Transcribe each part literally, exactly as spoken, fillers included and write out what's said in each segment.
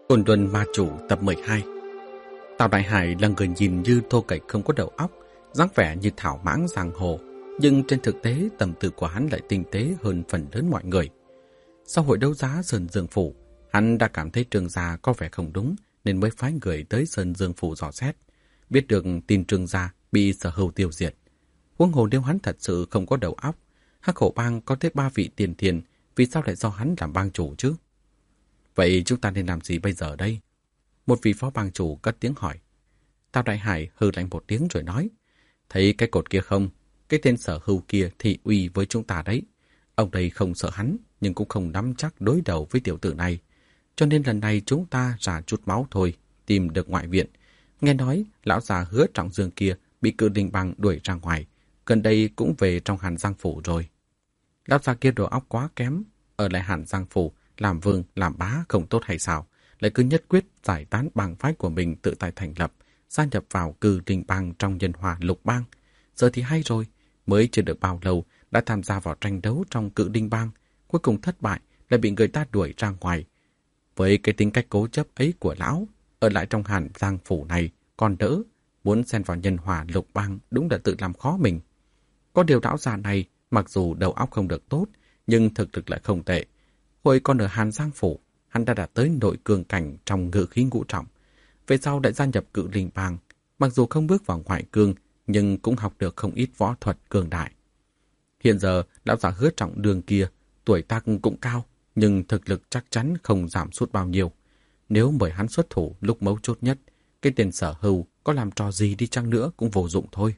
Côn Luân Ma Chủ tập mười hai. Tào Đại Hải là người nhìn như thô kệch không có đầu óc, dáng vẻ như thảo mãng giang hồ, nhưng trên thực tế tâm tư của hắn lại tinh tế hơn phần lớn mọi người. Sau hội đấu giá Sơn Dương Phủ, hắn đã cảm thấy Trương gia có vẻ không đúng nên mới phái người tới Sơn Dương Phủ dò xét. Biết được tin Trương gia bị Sở Hưu tiêu diệt. Huống hồ nếu hắn thật sự không có đầu óc, Hắc Hổ Bang có tới ba vị tiền thiền, vì sao lại do hắn làm bang chủ chứ? Vậy chúng ta nên làm gì bây giờ đây? Một vị phó bang chủ cất tiếng hỏi. Tào Đại Hải hừ lạnh một tiếng rồi nói, thấy cái cột kia không? Cái tên Sở Hưu kia thị uy với chúng ta đấy. Ông đây không sợ hắn, nhưng cũng không nắm chắc đối đầu với tiểu tử này. Cho nên lần này chúng ta ra chút máu thôi, tìm được ngoại viện. Nghe nói lão già Hứa Trọng Dương kia bị Cự Linh Bang đuổi ra ngoài, gần đây cũng về trong Hàn Giang Phủ rồi. Lão già kia đầu óc quá kém, ở lại Hàn Giang Phủ làm vương làm bá không tốt hay sao, lại cứ nhất quyết giải tán bang phái của mình tự tại thành lập, gia nhập vào Cự Linh Bang trong Nhân Hòa Lục Bang. Giờ thì hay rồi, mới chưa được bao lâu đã tham gia vào tranh đấu trong Cự Linh Bang, cuối cùng thất bại, lại bị người ta đuổi ra ngoài. Với cái tính cách cố chấp ấy của lão, ở lại trong Hàn Giang Phủ này còn đỡ, muốn xen vào Nhân Hòa Lục Bang đúng là tự làm khó mình. Có điều lão già này mặc dù đầu óc không được tốt, nhưng thực lực lại không tệ. Hồi còn ở Hàn Giang Phủ, hắn đã đạt tới nội cường cảnh trong ngự khí ngũ trọng. Về sau đã gia nhập Cự Linh Bang, mặc dù không bước vào ngoại cương, nhưng cũng học được không ít võ thuật cường đại. Hiện giờ, lão già Hứa Trọng Dương kia, tuổi tác cũng cao, nhưng thực lực chắc chắn không giảm sút bao nhiêu. Nếu mời hắn xuất thủ lúc mấu chốt nhất, cái tên Sở Hưu có làm trò gì đi chăng nữa cũng vô dụng thôi.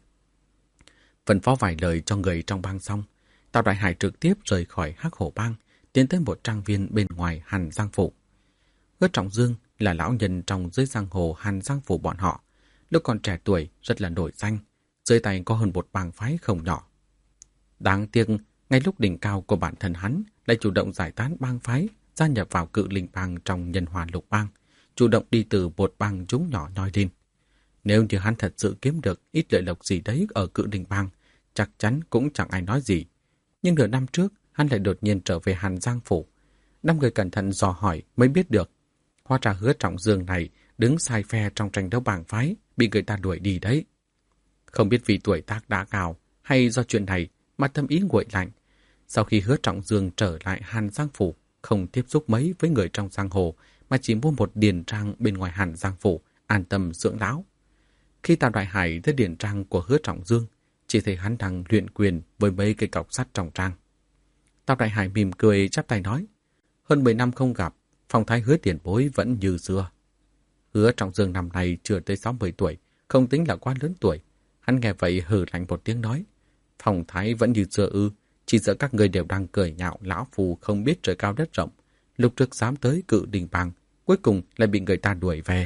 Phân phó vài lời cho người trong bang xong, Tào Đại Hải trực tiếp rời khỏi Hắc Hổ Bang, tiến tới một trang viên bên ngoài Hàn Giang Phủ. Hứa Trọng Dương là lão nhân trong giới giang hồ Hàn Giang Phủ bọn họ, lúc còn trẻ tuổi rất là nổi danh, dưới tay có hơn một bang phái không nhỏ. Đáng tiếc, ngay lúc đỉnh cao của bản thân hắn lại chủ động giải tán bang phái, gia nhập vào Cự Linh Bang trong Nhân Hòa Lục Bang, chủ động đi từ một bang chúng nhỏ nhoi lên. Nếu như hắn thật sự kiếm được ít lợi lộc gì đấy ở Cự Linh Bang, chắc chắn cũng chẳng ai nói gì. Nhưng nửa năm trước, hắn lại đột nhiên trở về Hàn Giang Phủ. Năm người cẩn thận dò hỏi mới biết được. Hóa ra Hứa Trọng Dương này đứng sai phe trong tranh đấu bang phái, bị người ta đuổi đi đấy. Không biết vì tuổi tác đã cao hay do chuyện này mà tâm ý nguội lạnh. Sau khi Hứa Trọng Dương trở lại Hàn Giang Phủ, không tiếp xúc mấy với người trong giang hồ, mà chỉ mua một điền trang bên ngoài Hàn Giang Phủ, an tâm dưỡng lão. Khi Tào Đại Hải tới điền trang của Hứa Trọng Dương, chỉ thấy hắn đang luyện quyền với mấy cây cọc sắt trong trang. Tào Đại Hải mỉm cười chắp tay nói, hơn mười năm không gặp, phong thái Hứa tiền bối vẫn như xưa. Hứa Trọng Dương năm nay chưa tới sáu mươi tuổi, không tính là quá lớn tuổi. Hắn nghe vậy hừ lạnh một tiếng nói, phong thái vẫn như xưa ư, chỉ sợ các người đều đang cười nhạo lão phù không biết trời cao đất rộng. Lúc trước dám tới Cự Linh Bang, cuối cùng lại bị người ta đuổi về.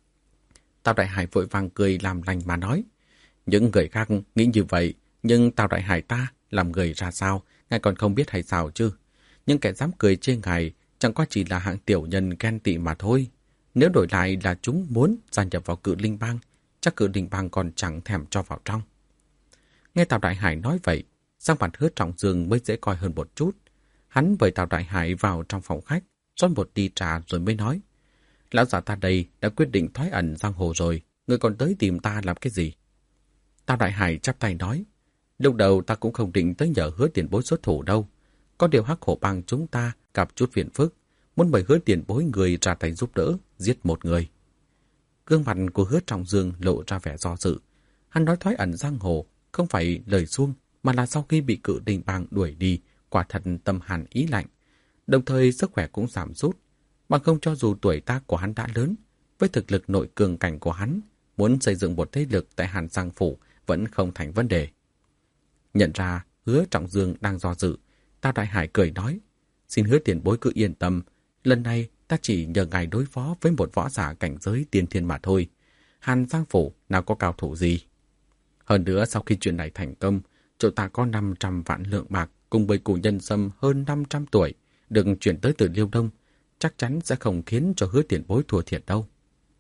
Tào Đại Hải vội vàng cười làm lành mà nói, những người khác nghĩ như vậy, nhưng Tào Đại Hải ta làm người ra sao, ngài còn không biết hay sao chứ? Nhưng kẻ dám cười chê ngài chẳng qua chỉ là hạng tiểu nhân ghen tị mà thôi. Nếu đổi lại là chúng muốn gia nhập vào Cự Linh Bang, chắc Cự Linh Bang còn chẳng thèm cho vào trong. Nghe Tào Đại Hải nói vậy, sang mặt Hứa Trọng Dương mới dễ coi hơn một chút. Hắn mời Tào Đại Hải vào trong phòng khách, rót một ly trà rồi mới nói, lão già ta đây đã quyết định thoái ẩn giang hồ rồi, người còn tới tìm ta làm cái gì? Tào Đại Hải chắp tay nói, lúc đầu ta cũng không định tới nhờ Hứa tiền bối xuất thủ đâu. Có điều Hắc Hổ Bang chúng ta gặp chút phiền phức, muốn mời Hứa tiền bối người ra tay giúp đỡ, giết một người. Gương mặt của Hứa Trọng Dương lộ ra vẻ do dự. Hắn nói thoái ẩn giang hồ không phải lời suông, mà là sau khi bị Cự Linh Bang đuổi đi, quả thật tâm hàn ý lạnh. Đồng thời sức khỏe cũng giảm sút, bằng không cho dù tuổi tác của hắn đã lớn, với thực lực nội cường cảnh của hắn, muốn xây dựng một thế lực tại Hàn Giang Phủ vẫn không thành vấn đề. Nhận ra Hứa Trọng Dương đang do dự, Tào Đại Hải cười nói, xin Hứa tiền bối cứ yên tâm, lần này ta chỉ nhờ ngài đối phó với một võ giả cảnh giới tiên thiên mà thôi. Hàn Giang Phủ nào có cao thủ gì. Hơn nữa sau khi chuyện này thành công, chỗ ta có năm trăm vạn lượng bạc cùng với củ nhân sâm hơn năm trăm tuổi, được chuyển tới từ Liêu Đông, chắc chắn sẽ không khiến cho Hứa tiền bối thua thiệt đâu.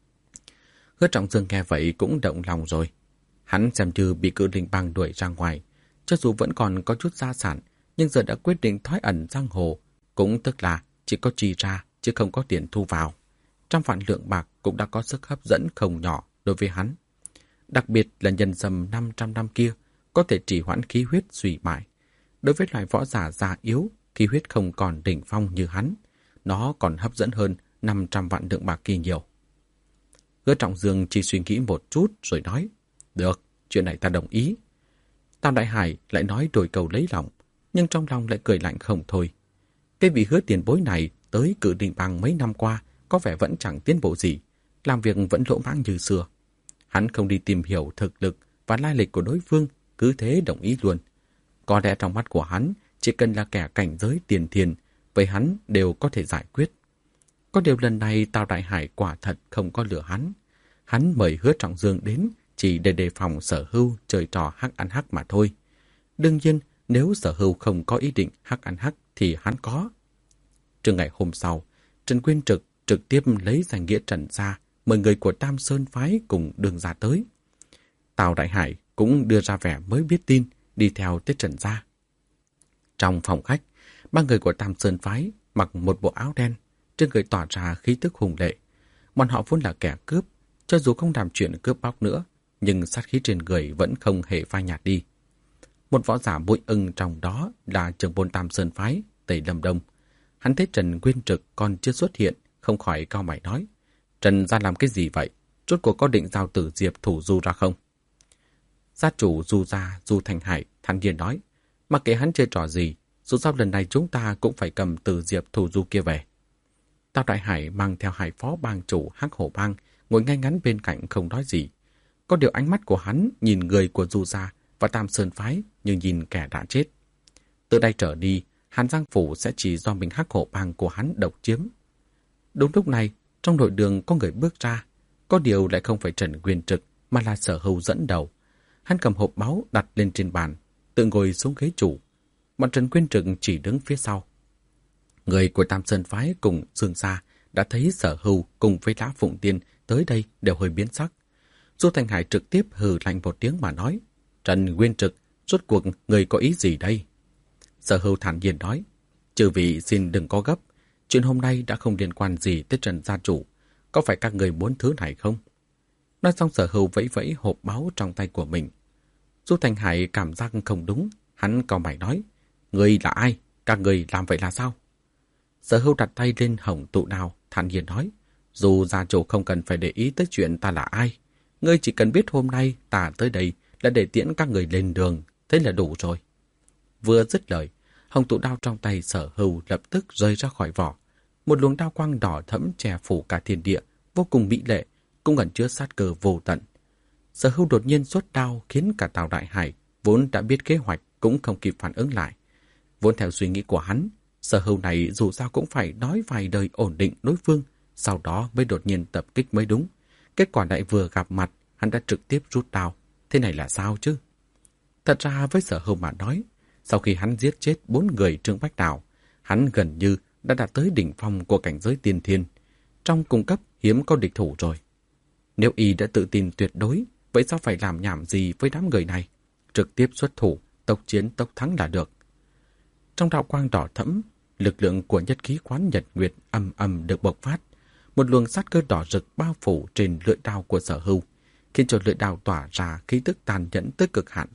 Hứa Trọng Dương nghe vậy cũng động lòng rồi. Hắn xem như bị Cự Linh Bang đuổi ra ngoài, cho dù vẫn còn có chút gia sản, nhưng giờ đã quyết định thoái ẩn giang hồ, cũng tức là chỉ có chi ra chứ không có tiền thu vào. trăm vạn lượng bạc cũng đã có sức hấp dẫn không nhỏ đối với hắn. Đặc biệt là nhân sâm năm trăm năm kia có thể trì hoãn khí huyết suy bại. Đối với loài võ giả già yếu, khí huyết không còn đỉnh phong như hắn, nó còn hấp dẫn hơn năm trăm vạn lượng bạc kia nhiều. Hứa Trọng Dương chỉ suy nghĩ một chút rồi nói, được, chuyện này ta đồng ý. Tam Đại Hải lại nói đôi câu lấy lòng, nhưng trong lòng lại cười lạnh không thôi. Cái vị Hứa tiền bối này tới Cự Đình Bang mấy năm qua có vẻ vẫn chẳng tiến bộ gì, làm việc vẫn lỗ mãng như xưa. Hắn không đi tìm hiểu thực lực và lai lịch của đối phương, cứ thế đồng ý luôn. Có lẽ trong mắt của hắn, chỉ cần là kẻ cảnh giới tiền thiền, với hắn đều có thể giải quyết. Có điều lần này Tào Đại Hải quả thật không có lừa hắn. Hắn mời Hứa Trọng Dương đến chỉ để đề phòng Sở Hưu chơi trò hắc ăn hắc mà thôi. Đương nhiên, nếu Sở Hưu không có ý định hắc ăn hắc thì hắn có. Trưa ngày hôm sau, Trần Quyên Trực trực tiếp lấy danh nghĩa Trần gia mời người của Tam Sơn phái cùng đường ra tới. Tào Đại Hải cũng đưa ra vẻ mới biết tin, đi theo tới Trần gia. Trong phòng khách, ba người của Tam Sơn phái mặc một bộ áo đen, trên người tỏa ra khí tức hùng lệ. Bọn họ vốn là kẻ cướp, cho dù không làm chuyện cướp bóc nữa, nhưng sát khí trên người vẫn không hề phai nhạt đi. Một võ giả bụi ưng trong đó là trưởng môn Tam Sơn phái, Tề Lâm Đông. Hắn thấy Trần Quyên Trực còn chưa xuất hiện, không khỏi cau mày nói, Trần gia làm cái gì vậy? Rốt cuộc có định giao Tử Diệp thủ Du ra không? Gia chủ Du gia Du Thành Hải thản nhiên nói, mặc kệ hắn chơi trò gì, dù sao lần này chúng ta cũng phải cầm Tử Diệp thủ Du kia về. Tào Đại Hải mang theo hai phó bang chủ Hắc Hổ Bang ngồi ngay ngắn bên cạnh không nói gì. Có điều ánh mắt của hắn nhìn người của Du gia và Tam Sơn phái như nhìn kẻ đã chết. Từ đây trở đi, Hàn Giang Phủ sẽ chỉ do mình Hắc Hổ Bang của hắn độc chiếm. Đúng lúc này, trong nội đường có người bước ra, có điều lại không phải Trần Quyên Trực mà là Sở Hưu dẫn đầu. Hắn cầm hộp báu đặt lên trên bàn, tự ngồi xuống ghế chủ. Bọn Trần Quyên Trực chỉ đứng phía sau. Người của Tam Sơn phái cùng Dương gia đã thấy Sở Hưu cùng với Lã Phụng Tiên tới đây đều hơi biến sắc. Du Thành Hải trực tiếp hừ lạnh một tiếng mà nói, Trần Quyên Trực, rốt cuộc người có ý gì đây? Sở Hưu thản nhiên nói, chư vị xin đừng có gấp, chuyện hôm nay đã không liên quan gì tới Trần gia chủ, có phải các người muốn thứ này không? Nói xong Sở Hưu vẫy vẫy hộp báu trong tay của mình. Du Thành Hải cảm giác không đúng, hắn cau mày nói, người là ai? Các người làm vậy là sao? Sở Hưu đặt tay lên hồng tụ đao, thản nhiên nói, dù gia chủ không cần phải để ý tới chuyện ta là ai, ngươi chỉ cần biết hôm nay ta tới đây là để tiễn các người lên đường, thế là đủ rồi. Vừa dứt lời, hồng tụ đao trong tay Sở Hưu lập tức rơi ra khỏi vỏ. Một luồng đao quang đỏ thẫm che phủ cả thiên địa, vô cùng mỹ lệ, cũng ẩn chứa sát cơ vô tận. Sở Hưu đột nhiên xuất đao khiến cả Tào Đại Hải vốn đã biết kế hoạch cũng không kịp phản ứng lại. Vốn theo suy nghĩ của hắn, Sở Hưu này dù sao cũng phải nói vài lời ổn định đối phương, sau đó mới đột nhiên tập kích mới đúng. Kết quả lại vừa gặp mặt, hắn đã trực tiếp rút đao. Thế này là sao chứ? Thật ra với Sở Hưu mà nói, sau khi hắn giết chết bốn người Trương Bách Đào, hắn gần như đã đạt tới đỉnh phong của cảnh giới tiên thiên. Trong cung cấp hiếm có địch thủ rồi. Nếu y đã tự tin tuyệt đối, vậy sao phải làm nhảm gì với đám người này? Trực tiếp xuất thủ, tốc chiến tốc thắng là được. Trong đạo quang đỏ thẫm, lực lượng của nhất khí quán nhật nguyệt ầm ầm được bộc phát. Một luồng sát cơ đỏ rực bao phủ trên lưỡi đao của Sở Hưu, khiến cho lưỡi đao tỏa ra khí tức tàn nhẫn tới cực hạn.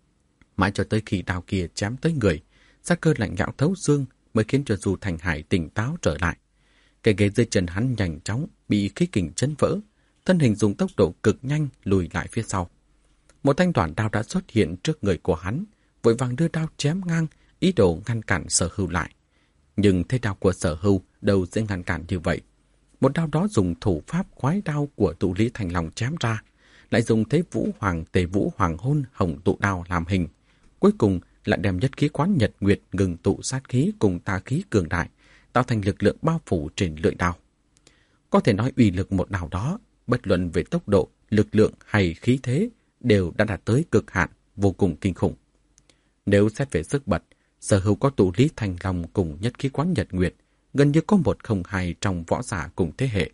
Mãi cho tới khi đao kia chém tới người, sát cơ lạnh lẽo thấu xương mới khiến cho Du Thành Hải tỉnh táo trở lại. Cái ghế dưới chân hắn nhanh chóng bị khí kình chấn vỡ, thân hình dùng tốc độ cực nhanh lùi lại phía sau. Một thanh đoạn đao đã xuất hiện trước người của hắn, vội vàng đưa đao chém ngang, ý đồ ngăn cản Sở Hưu lại. Nhưng thế đao của Sở Hưu đâu sẽ ngăn cản như vậy. Một đao đó dùng thủ pháp khoái đao của tụ lý thành lòng chém ra, lại dùng thế vũ hoàng tề vũ hoàng hôn hồng tụ đao làm hình. Cuối cùng lại đem nhất khí quán nhật nguyệt ngừng tụ sát khí cùng tà khí cường đại, tạo thành lực lượng bao phủ trên lưỡi đao. Có thể nói uy lực một đao đó, bất luận về tốc độ, lực lượng hay khí thế, đều đã đạt tới cực hạn, vô cùng kinh khủng. Nếu xét về sức bật, Sở Hưu có tụ lý thành lòng cùng nhất khí quán nhật nguyệt, gần như có một không hai trong võ giả cùng thế hệ.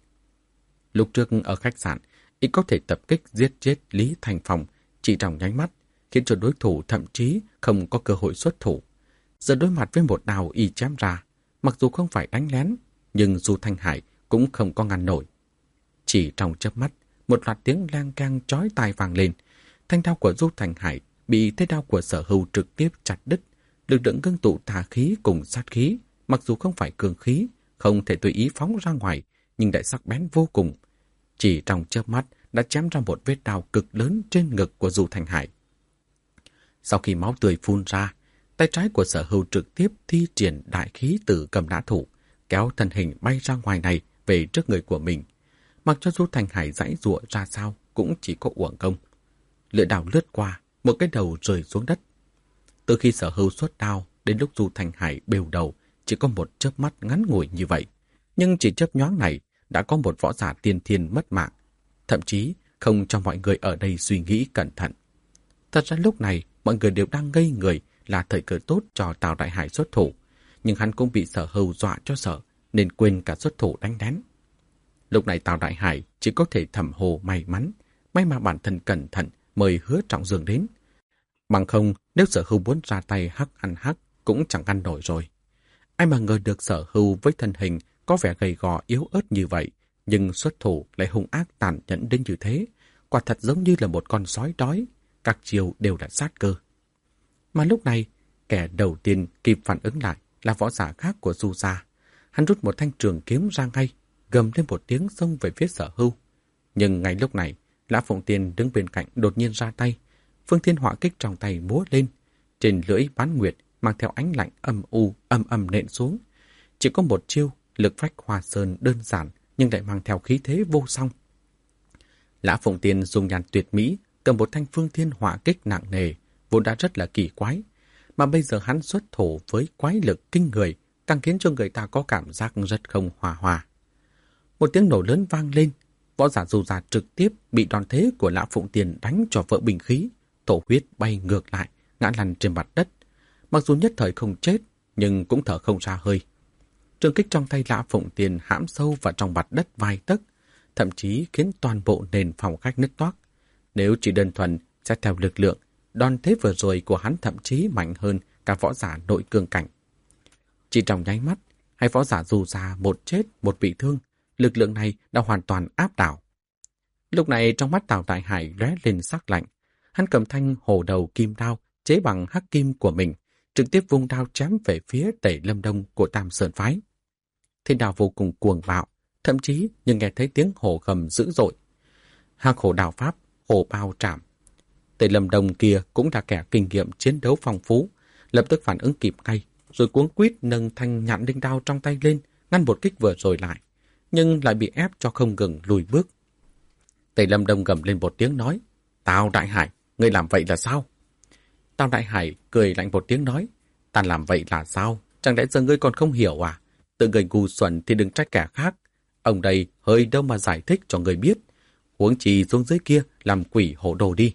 Lúc trước ở khách sạn, y có thể tập kích giết chết Lý Thành Phong chỉ trong nháy mắt, khiến cho đối thủ thậm chí không có cơ hội xuất thủ. Giờ đối mặt với một đao y chém ra, mặc dù không phải đánh lén, nhưng Du Thanh Hải cũng không có ngăn nổi, Chỉ trong chớp mắt, một loạt tiếng lang cang chói tai vang lên. Thanh đao của Du Thành Hải bị thế đao của Sở Hưu trực tiếp chặt đứt. Lực lượng ngưng tụ tà khí cùng sát khí, mặc dù không phải cường khí, không thể tùy ý phóng ra ngoài, nhưng lại sắc bén vô cùng. Chỉ trong chớp mắt đã chém ra một vết đao cực lớn trên ngực của Du Thành Hải. Sau khi máu tươi phun ra, tay trái của Sở Hưu trực tiếp thi triển đại khí từ cầm nã thủ, kéo thân hình bay ra ngoài này về trước người của mình. Mặc cho Du Thành Hải giãy giụa ra sao cũng chỉ có uổng công. Lưỡi đao lướt qua, một cái đầu rơi xuống đất. Từ khi Sở Hưu xuất đao đến lúc Du Thành Hải bêu đầu chỉ có một chớp mắt ngắn ngủi như vậy. Nhưng chỉ chớp nhoáng này đã có một võ giả tiên thiên mất mạng, thậm chí không cho mọi người ở đây suy nghĩ cẩn thận. Thật ra lúc này mọi người đều đang ngây người, là thời cơ tốt cho Tào Đại Hải xuất thủ, nhưng hắn cũng bị Sở Hưu dọa cho sợ nên quên cả xuất thủ đánh đén. Lúc này Tào Đại Hải chỉ có thể thầm hồ may mắn, may mà bản thân cẩn thận mời Hứa Trọng Dương đến. Bằng không, nếu Sở Hưu muốn ra tay hắc ăn hắc cũng chẳng ăn nổi rồi. Ai mà ngờ được Sở Hưu với thân hình có vẻ gầy gò yếu ớt như vậy, nhưng xuất thủ lại hung ác tàn nhẫn đến như thế, quả thật giống như là một con sói đói, các chiều đều là sát cơ. Mà lúc này, kẻ đầu tiên kịp phản ứng lại là võ giả khác của Du gia. Hắn rút một thanh trường kiếm ra ngay, gầm lên một tiếng xông về phía Sở Hưu. Nhưng ngay lúc này, Lã Phụng Tiên đứng bên cạnh đột nhiên ra tay, phương thiên hỏa kích trong tay múa lên, trên lưỡi bán nguyệt mang theo ánh lạnh âm u âm âm nện xuống. Chỉ có một chiêu, lực phách hoa sơn đơn giản nhưng lại mang theo khí thế vô song. Lã Phụng Tiên dùng nhàn tuyệt mỹ cầm một thanh phương thiên hỏa kích nặng nề, vốn đã rất là kỳ quái, mà bây giờ hắn xuất thủ với quái lực kinh người, càng khiến cho người ta có cảm giác rất không hòa hòa. Một tiếng nổ lớn vang lên, võ giả Du gia trực tiếp bị đòn thế của Lã Phụng Tiên đánh cho vỡ bình khí, thổ huyết bay ngược lại, ngã lăn trên mặt đất. Mặc dù nhất thời không chết, nhưng cũng thở không ra hơi. Trường kích trong tay Lã Phụng Tiên hãm sâu vào trong mặt đất vài tấc, thậm chí khiến toàn bộ nền phòng khách nứt toác. Nếu chỉ đơn thuần xét theo lực lượng, đòn thế vừa rồi của hắn thậm chí mạnh hơn cả võ giả nội cương cảnh. Chỉ trong nháy mắt, hai võ giả Du gia một chết một bị thương, lực lượng này đã hoàn toàn áp đảo. Lúc này trong mắt Tào Đại Hải lóe lên sắc lạnh, hắn cầm thanh hổ đầu kim đao chế bằng hắc kim của mình, trực tiếp vung đao chém về phía Tẩy Lâm Đông của Tam Sơn phái. Thiên đao vô cùng cuồng bạo, thậm chí nhưng nghe thấy tiếng hổ gầm dữ dội. Hắc hổ đao pháp, hổ bao trảm. Tẩy Lâm Đông kia cũng là kẻ kinh nghiệm chiến đấu phong phú, lập tức phản ứng kịp ngay, rồi cuống quýt nâng thanh nhạn đinh đao trong tay lên, ngăn một kích vừa rồi lại, nhưng lại bị ép cho không ngừng lùi bước. Tẩy Lâm Đông gầm lên một tiếng nói, Tào Đại Hải, ngươi làm vậy là sao? Tào Đại Hải cười lạnh một tiếng nói, ta làm vậy là sao? Chẳng lẽ giờ ngươi còn không hiểu à? Tự người ngu xuẩn thì đừng trách kẻ khác. Ông đây hơi đâu mà giải thích cho người biết. Huống chi xuống dưới kia làm quỷ hổ đồ đi.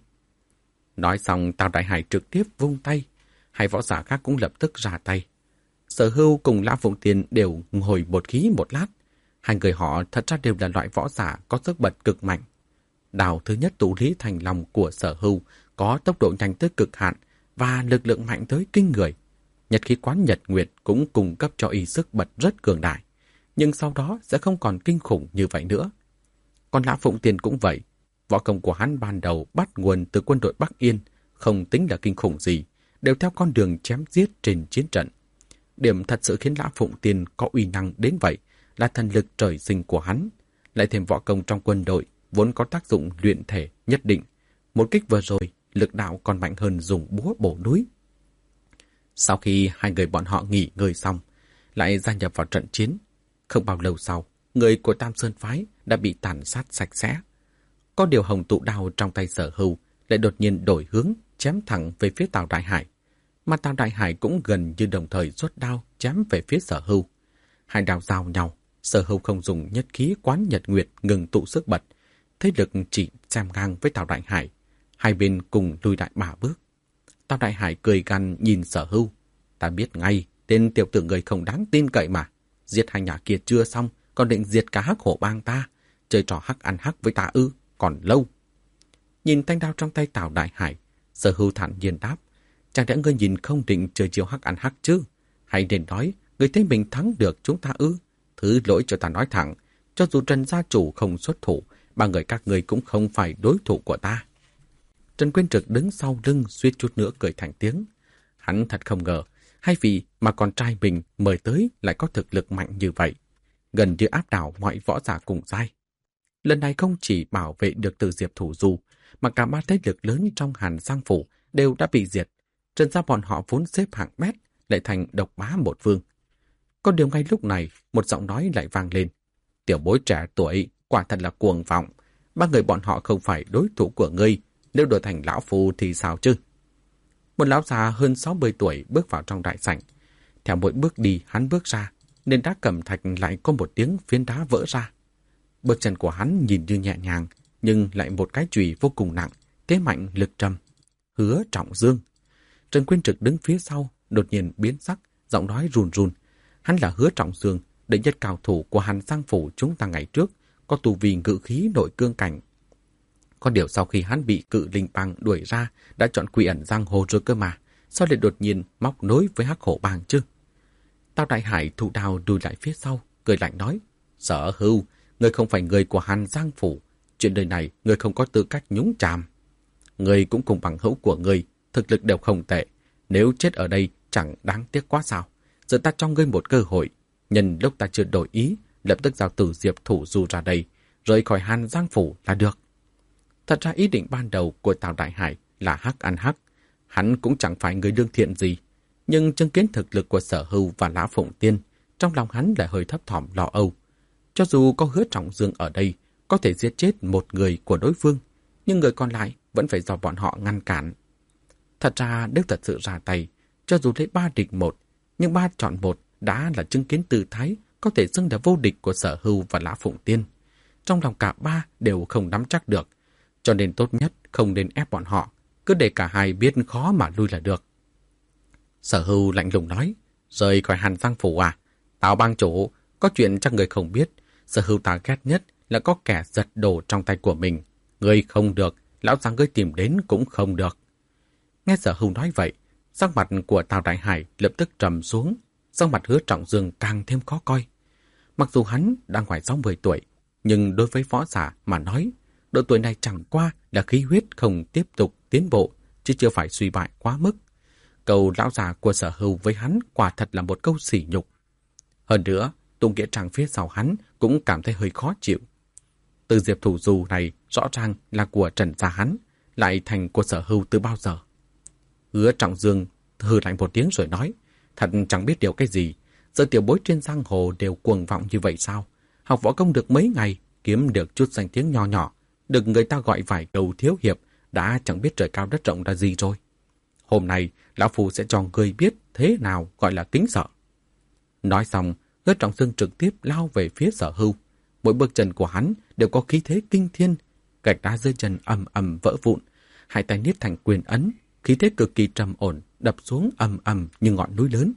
Nói xong Tào Đại Hải trực tiếp vung tay. Hai võ giả khác cũng lập tức ra tay. Sở Hưu cùng Lã Phụng Tiên đều ngồi một khí một lát. Hai người họ thật ra đều là loại võ giả có sức bật cực mạnh. Đào thứ nhất tụ lý thành lòng của Sở Hưu có tốc độ nhanh tới cực hạn và lực lượng mạnh tới kinh người. Nhật khí quán Nhật Nguyệt cũng cung cấp cho y sức bật rất cường đại, nhưng sau đó sẽ không còn kinh khủng như vậy nữa. Còn Lã Phụng Tiên cũng vậy, võ công của hắn ban đầu bắt nguồn từ quân đội Bắc Yên, không tính là kinh khủng gì, đều theo con đường chém giết trên chiến trận. Điểm thật sự khiến Lã Phụng Tiên có uy năng đến vậy là thần lực trời sinh của hắn, lại thêm võ công trong quân đội vốn có tác dụng luyện thể nhất định. Một kích vừa rồi, lực đạo còn mạnh hơn dùng búa bổ núi. Sau khi hai người bọn họ nghỉ ngơi xong, lại gia nhập vào trận chiến. Không bao lâu sau, người của Tam Sơn phái đã bị tàn sát sạch sẽ. Có điều hồng tụ đao trong tay Sở Hưu lại đột nhiên đổi hướng, chém thẳng về phía Tào Đại Hải. Mà Tào Đại Hải cũng gần như đồng thời xuất đao chém về phía Sở Hưu. Hai đao giao nhau, Sở Hưu không dùng nhất khí quán Nhật Nguyệt ngừng tụ sức bật, thế lực chỉ xem ngang với Tào Đại Hải. Hai bên cùng lùi lại ba bước. Tào Đại Hải cười gằn nhìn Sở Hưu. Ta biết ngay, tên tiểu tử người không đáng tin cậy mà. Giết hai nhà kia chưa xong, còn định diệt cả hắc hổ bang ta. Chơi trò hắc ăn hắc với ta ư, còn lâu. Nhìn thanh đao trong tay Tào Đại Hải, Sở Hưu thản nhiên đáp. Chẳng lẽ ngươi nhìn không định chơi chiều hắc ăn hắc chứ? Hay nên nói, ngươi thấy mình thắng được chúng ta ư? Thứ lỗi cho ta nói thẳng, cho dù Trần gia chủ không xuất thủ, ba người các người cũng không phải đối thủ của ta. Trần Quyên Trực đứng sau lưng suýt chút nữa cười thành tiếng. Hắn thật không ngờ, hay vì mà con trai mình mời tới lại có thực lực mạnh như vậy, gần như áp đảo mọi võ giả cùng giai. Lần này không chỉ bảo vệ được Từ Diệp Thủ Du, mà cả ba thế lực lớn trong Hàn Giang Phủ đều đã bị diệt. Trần gia bọn họ vốn xếp hạng bét lại thành độc bá một phương. Có điều ngay lúc này, một giọng nói lại vang lên. Tiểu bối trẻ tuổi, quả thật là cuồng vọng. Ba người bọn họ không phải đối thủ của ngươi, nếu đổi thành lão phu thì sao chứ? Một lão già hơn sáu mươi tuổi bước vào trong đại sảnh. Theo mỗi bước đi hắn bước ra, nên đá cẩm thạch lại có một tiếng phiến đá vỡ ra. Bước chân của hắn nhìn như nhẹ nhàng, nhưng lại một cái chùy vô cùng nặng, thế mạnh lực trầm. Hứa Trọng Dương. Trần Quyên Trực đứng phía sau, đột nhiên biến sắc, giọng nói run run. Hắn là Hứa Trọng Dương, đệ nhất cao thủ của Hàn Giang Phủ chúng ta ngày trước, có tu vi ngự khí nội cương cảnh. Có điều sau khi hắn bị Cự Linh Bang đuổi ra, đã chọn quy ẩn giang hồ rồi cơ mà, sao lại đột nhiên móc nối với Hắc Hổ Bang chứ? Tào Đại Hải thụ đao đùi lại phía sau, cười lạnh nói, Sở Hưu, ngươi không phải người của Hàn Giang Phủ, chuyện đời này ngươi không có tư cách nhúng chàm. Ngươi cũng cùng bằng hữu của ngươi, thực lực đều không tệ, nếu chết ở đây chẳng đáng tiếc quá sao. Giờ ta cho ngươi một cơ hội, nhân lúc ta chưa đổi ý, lập tức giao Từ Diệp Thủ Du ra đây, rời khỏi Hàn Giang Phủ là được. Thật ra ý định ban đầu của Tào Đại Hải là hắc ăn hắc, hắn cũng chẳng phải người lương thiện gì, nhưng chứng kiến thực lực của Sở Hưu và Lã Phụng Tiên, trong lòng hắn lại hơi thấp thỏm lo âu. Cho dù có Hứa Trọng Dương ở đây, có thể giết chết một người của đối phương, nhưng người còn lại vẫn phải do bọn họ ngăn cản. Thật ra nếu thật sự ra tay, cho dù lấy ba địch một, nhưng ba chọn một đã là chứng kiến tư thái có thể xưng là vô địch của Sở Hưu và Lã Phụng Tiên. Trong lòng cả ba đều không nắm chắc được, cho nên tốt nhất không nên ép bọn họ, cứ để cả hai biết khó mà lui là được. Sở Hưu lạnh lùng nói, rời khỏi Hàn Giang Phủ à? Tào bang chủ, có chuyện chắc người không biết, Sở Hưu ta ghét nhất là có kẻ giật đồ trong tay của mình. Ngươi không được, lão già ngươi tìm đến cũng không được. Nghe Sở Hưu nói vậy, sắc mặt của Tào Đại Hải lập tức trầm xuống, sắc mặt Hứa Trọng Dương càng thêm khó coi. Mặc dù hắn đang ngoài sáu mươi tuổi, nhưng đối với võ giả mà nói, độ tuổi này chẳng qua là khí huyết không tiếp tục tiến bộ, chứ chưa phải suy bại quá mức. Câu lão già của Sở Hưu với hắn quả thật là một câu sỉ nhục. Hơn nữa, Tùng Nghĩa Trang phía sau hắn cũng cảm thấy hơi khó chịu. Từ Diệp Thủ Du này rõ ràng là của Trần gia hắn, lại thành của Sở Hưu từ bao giờ? Hứa Trọng Dương hừ lạnh một tiếng rồi nói, thật chẳng biết điều cái gì, giờ tiểu bối trên giang hồ đều cuồng vọng như vậy sao? Học võ công được mấy ngày, kiếm được chút danh tiếng nho nhỏ, được người ta gọi vài câu thiếu hiệp, đã chẳng biết trời cao đất rộng là gì rồi. Hôm nay, lão phu sẽ cho người biết thế nào gọi là kính sợ. Nói xong, Hứa Trọng Dương trực tiếp lao về phía Sở Hưu. Mỗi bước chân của hắn đều có khí thế kinh thiên, gạch đá dưới chân ầm ầm vỡ vụn, hai tay niết thành quyền ấn, khí thế cực kỳ trầm ổn, đập xuống ầm ầm như ngọn núi lớn.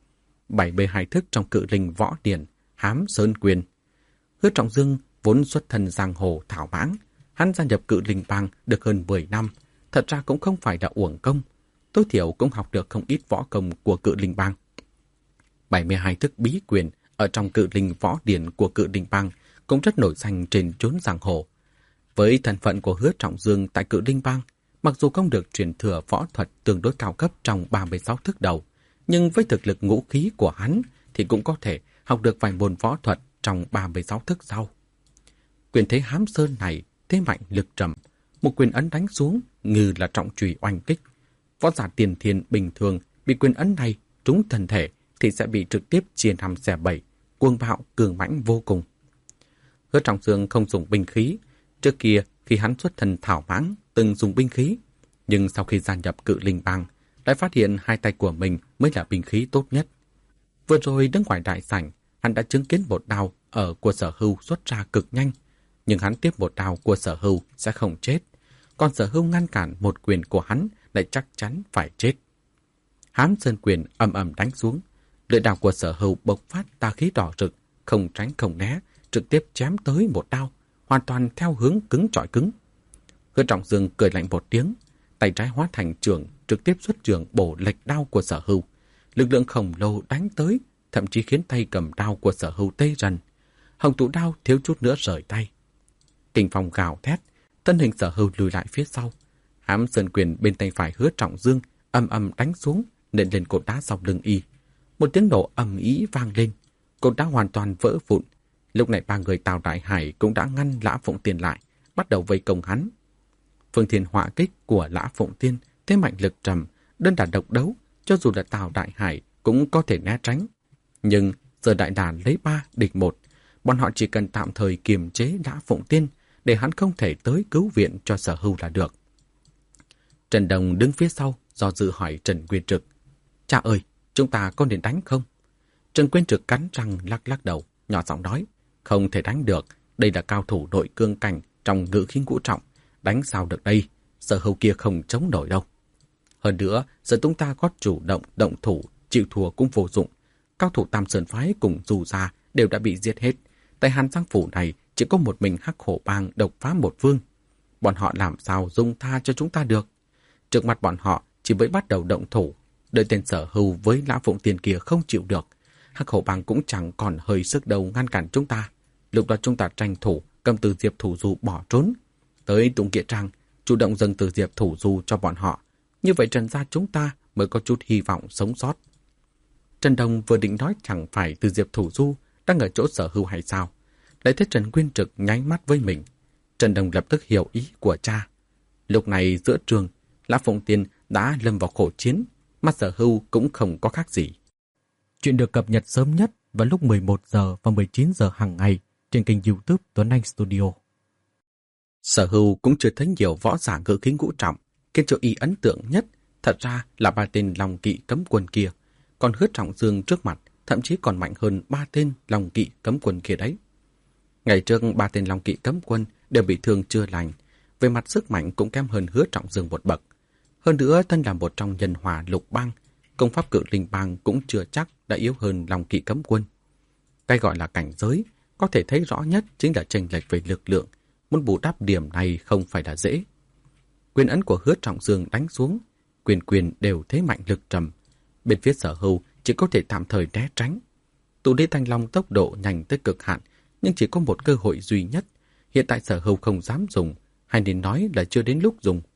Bảy mươi hai thức trong Cự Linh Võ Điển, Hám Sơn Quyền. Hứa Trọng Dương vốn xuất thân giang hồ thảo mãng, hắn gia nhập Cự Linh Bang được hơn mười năm, thật ra cũng không phải là uổng công, tối thiểu cũng học được không ít võ công của Cự Linh Bang. bảy mươi hai thức bí quyền ở trong Cự Linh Võ Điển của Cự Linh Bang cũng rất nổi danh trên chốn giang hồ. Với thân phận của Hứa Trọng Dương tại Cự Linh Bang, mặc dù không được truyền thừa võ thuật tương đối cao cấp trong ba mươi sáu thức đầu, nhưng với thực lực ngũ khí của hắn thì cũng có thể học được vài môn võ thuật trong ba mươi sáu thức sau. Quyền thế Hám Sơn này thế mạnh lực trầm, một quyền ấn đánh xuống như là trọng chùy oanh kích. Võ giả tiền thiên bình thường bị quyền ấn này trúng thân thể thì sẽ bị trực tiếp chia năm xẻ bảy, cuồng bạo cường mãnh vô cùng. Hứa Trọng Dương không dùng binh khí. Trước kia khi hắn xuất thân thảo mãng từng dùng binh khí, nhưng sau khi gia nhập Cự Linh Bang lại phát hiện hai tay của mình mới là binh khí tốt nhất. Vừa rồi đứng ngoài đại sảnh, hắn đã chứng kiến một đao ở của Sở Hưu xuất ra cực nhanh, nhưng hắn tiếp một đao của Sở Hưu sẽ không chết, còn Sở Hưu ngăn cản một quyền của hắn lại chắc chắn phải chết. Hám Sơn Quyền ầm ầm đánh xuống, lưỡi đao của Sở Hưu bộc phát tà khí đỏ rực, không tránh không né, trực tiếp chém tới một đao, hoàn toàn theo hướng cứng chọi cứng. Hứa Trọng Dương cười lạnh một tiếng, tay trái hóa thành trường, trực tiếp xuất trường bổ lệch đao của Sở Hưu. Lực lượng khổng lồ đánh tới, thậm chí khiến tay cầm đao của Sở Hưu tê dần. Hồng tụ đao thiếu chút nữa rời tay. Kinh phong gào thét, thân hình Sở Hưu lùi lại phía sau. Hám sơn quyền bên tay phải Hứa Trọng Dương âm âm đánh xuống, nện lên cột đá sau lưng y. Một tiếng nổ ầm ĩ vang lên, cột đá hoàn toàn vỡ vụn. Lúc này ba người Tào Đại Hải cũng đã ngăn Lã Phụng Tiên lại, bắt đầu vây công hắn. Phương thiên hỏa kích của Lã Phụng Tiên thế mạnh lực trầm, đơn đả độc đấu, cho dù là Tào Đại Hải cũng có thể né tránh. Nhưng giờ đại đà lấy ba địch một, bọn họ chỉ cần tạm thời kiềm chế Lã Phụng Tiên để hắn không thể tới cứu viện cho Sở Hưu là được. Trần Đồng đứng phía sau, do dự hỏi Trần Quyên Trực: Cha ơi, chúng ta có nên đánh không? Trần Quyên Trực cắn răng lắc lắc đầu, nhỏ giọng nói: Không thể đánh được, đây là cao thủ đội cương cảnh trong ngự khí ngũ trọng, đánh sao được đây, Sở Hưu kia không chống nổi đâu. Hơn nữa, giờ chúng ta có chủ động động thủ, chịu thua cũng vô dụng. Cao thủ Tam Sơn Phái cùng Du Gia đều đã bị giết hết. Tại Hàn Giang Phủ này chỉ có một mình Hắc Hổ Bang độc phá một vương. Bọn họ làm sao dung tha cho chúng ta được? Trước mặt bọn họ chỉ mới bắt đầu động thủ, đợi tên Sở Hưu với Lã Phụng Tiên kia không chịu được, Hắc Hổ Bang cũng chẳng còn hơi sức đầu ngăn cản chúng ta. Lúc đó chúng ta tranh thủ cầm Từ Diệp Thủ Du bỏ trốn, tới Tùng Nghĩa Trang chủ động dâng Từ Diệp Thủ Du cho bọn họ. Như vậy Trần gia chúng ta mới có chút hy vọng sống sót. Trần Đồng vừa định nói chẳng phải Từ Diệp Thủ Du đang ở chỗ Sở Hưu hay sao, lại thấy Trần Quyên Trực nháy mắt với mình. Trần Đồng lập tức hiểu ý của cha. Lúc này giữa trường, Lã Phụng Tiên đã lâm vào khổ chiến, mà Sở Hưu cũng không có khác gì. Chuyện được cập nhật sớm nhất vào lúc mười một giờ và mười chín giờ hàng ngày trên kênh YouTube Tuấn Anh Studio. Sở Hưu cũng chưa thấy nhiều võ giả ngự khí ngũ trọng, khiến cho y ấn tượng nhất thật ra là ba tên Long Kỵ cấm quân kia, còn Hứa Trọng Dương trước mặt thậm chí còn mạnh hơn ba tên Long Kỵ cấm quân kia đấy. Ngày trước ba tên Long Kỵ cấm quân đều bị thương chưa lành, về mặt sức mạnh cũng kém hơn Hứa Trọng Dương một bậc. Hơn nữa, thân là một trong nhân hòa lục bang, công pháp cự linh bang cũng chưa chắc đã yếu hơn Long Kỵ cấm quân. Cái gọi là cảnh giới, có thể thấy rõ nhất chính là chênh lệch về lực lượng, muốn bù đắp điểm này không phải là dễ. Quyền ấn của Hứa Trọng Dương đánh xuống, quyền quyền đều thế mạnh lực trầm. Bên phía Sở Hưu chỉ có thể tạm thời né tránh. Tụ Đế Thanh Long tốc độ nhanh tới cực hạn, nhưng chỉ có một cơ hội duy nhất. Hiện tại Sở Hưu không dám dùng, hay nên nói là chưa đến lúc dùng.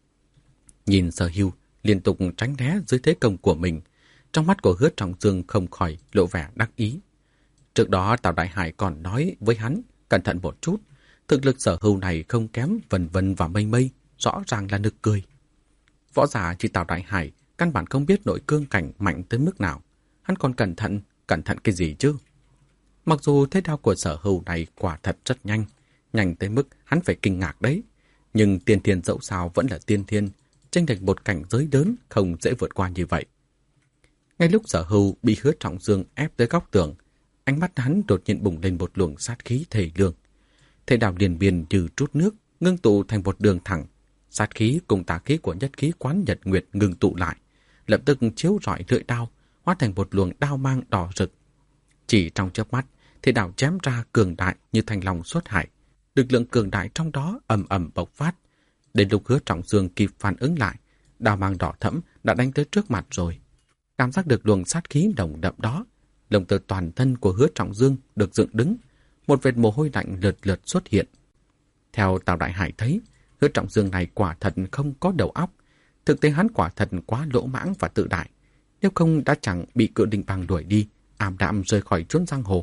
Nhìn Sở Hưu liên tục tránh né dưới thế công của mình, trong mắt của Hứa Trọng Dương không khỏi lộ vẻ đắc ý. Trước đó Tào Đại Hải còn nói với hắn cẩn thận một chút, thực lực Sở Hưu này không kém Vân Vân và Mây Mây, rõ ràng là nực cười. Võ giả chỉ Tào Đại Hải căn bản không biết nội cương cảnh mạnh tới mức nào, hắn còn cẩn thận, cẩn thận cái gì chứ? Mặc dù thế đao của Sở Hưu này quả thật rất nhanh, nhanh tới mức hắn phải kinh ngạc đấy, nhưng tiên thiên dẫu sao vẫn là tiên thiên, chênh lệch một cảnh giới lớn không dễ vượt qua như vậy. Ngay lúc Sở Hưu bị Hứa Trọng Dương ép tới góc tường, ánh mắt hắn đột nhiên bùng lên một luồng sát khí thề lương. Thế đao liền biên như trút nước, ngưng tụ thành một đường thẳng. Sát khí cùng tà khí của nhất khí quán nhật nguyệt ngưng tụ lại, lập tức chiếu rọi lưỡi đao, hóa thành một luồng đao mang đỏ rực. Chỉ trong chớp mắt, thế đao chém ra cường đại như thanh long xuất hải. Lực lượng cường đại trong đó ầm ầm bộc phát. Đến lúc Hứa Trọng Dương kịp phản ứng lại, đao mang đỏ thẫm đã đánh tới trước mặt rồi. Cảm giác được luồng sát khí nồng đậm đó, lồng tơ toàn thân của Hứa Trọng Dương được dựng đứng, một vệt mồ hôi lạnh lượt lượt xuất hiện. Theo Tào Đại Hải thấy, Hứa Trọng Dương này quả thật không có đầu óc. Thực tế hắn quả thật quá lỗ mãng và tự đại, nếu không đã chẳng bị cự đình bang đuổi đi, ảm đạm rời khỏi chốn giang hồ.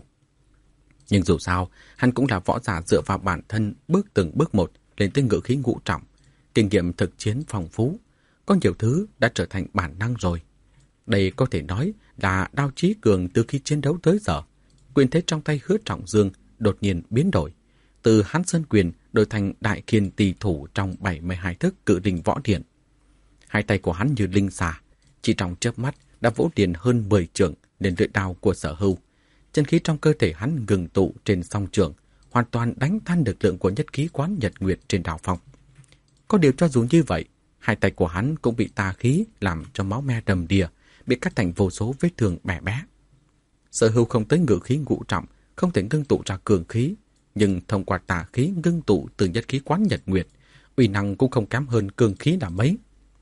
Nhưng dù sao, hắn cũng là võ giả dựa vào bản thân bước từng bước một lên tới ngự khí ngũ trọng, kinh nghiệm thực chiến phong phú, có nhiều thứ đã trở thành bản năng rồi. Đây có thể nói là đao chí cường từ khi chiến đấu tới giờ. Quyền thế trong tay Hứa Trọng Dương đột nhiên biến đổi, từ Hán Sơn Quyền đổi thành Đại Kiên Tỳ Thủ trong bảy mươi hai thức cự đình võ điện. Hai tay của hắn như linh xà, chỉ trong chớp mắt đã vỗ liền hơn mười chưởng lên lưỡi đao của Sở Hưu. Chân khí trong cơ thể hắn ngừng tụ trên song trường, hoàn toàn đánh tan lực lượng của nhất khí quán nhật nguyệt trên đao phong. Có điều cho dù như vậy, hai tay của hắn cũng bị tà khí làm cho máu me đầm đìa, bị cắt thành vô số vết thương bẻ bé. Sở Hưu không tới ngự khí ngũ trọng, không thể ngưng tụ ra cường khí, nhưng thông qua tà khí ngưng tụ từ nhất khí quán nhật nguyệt, uy năng cũng không kém hơn cường khí là mấy.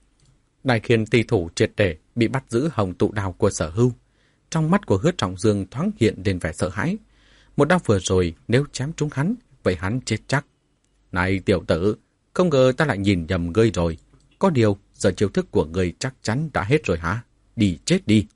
Đại Kiên Tỳ Thủ triệt để bị bắt giữ hồng tụ đao của Sở Hưu. Trong mắt của Hứa Trọng Dương thoáng hiện lên vẻ sợ hãi. Một đao vừa rồi nếu chém trúng hắn, vậy hắn chết chắc. Này tiểu tử, không ngờ ta lại nhìn nhầm ngươi rồi. Có điều, giờ chiêu thức của ngươi chắc chắn đã hết rồi hả? Đi chết đi.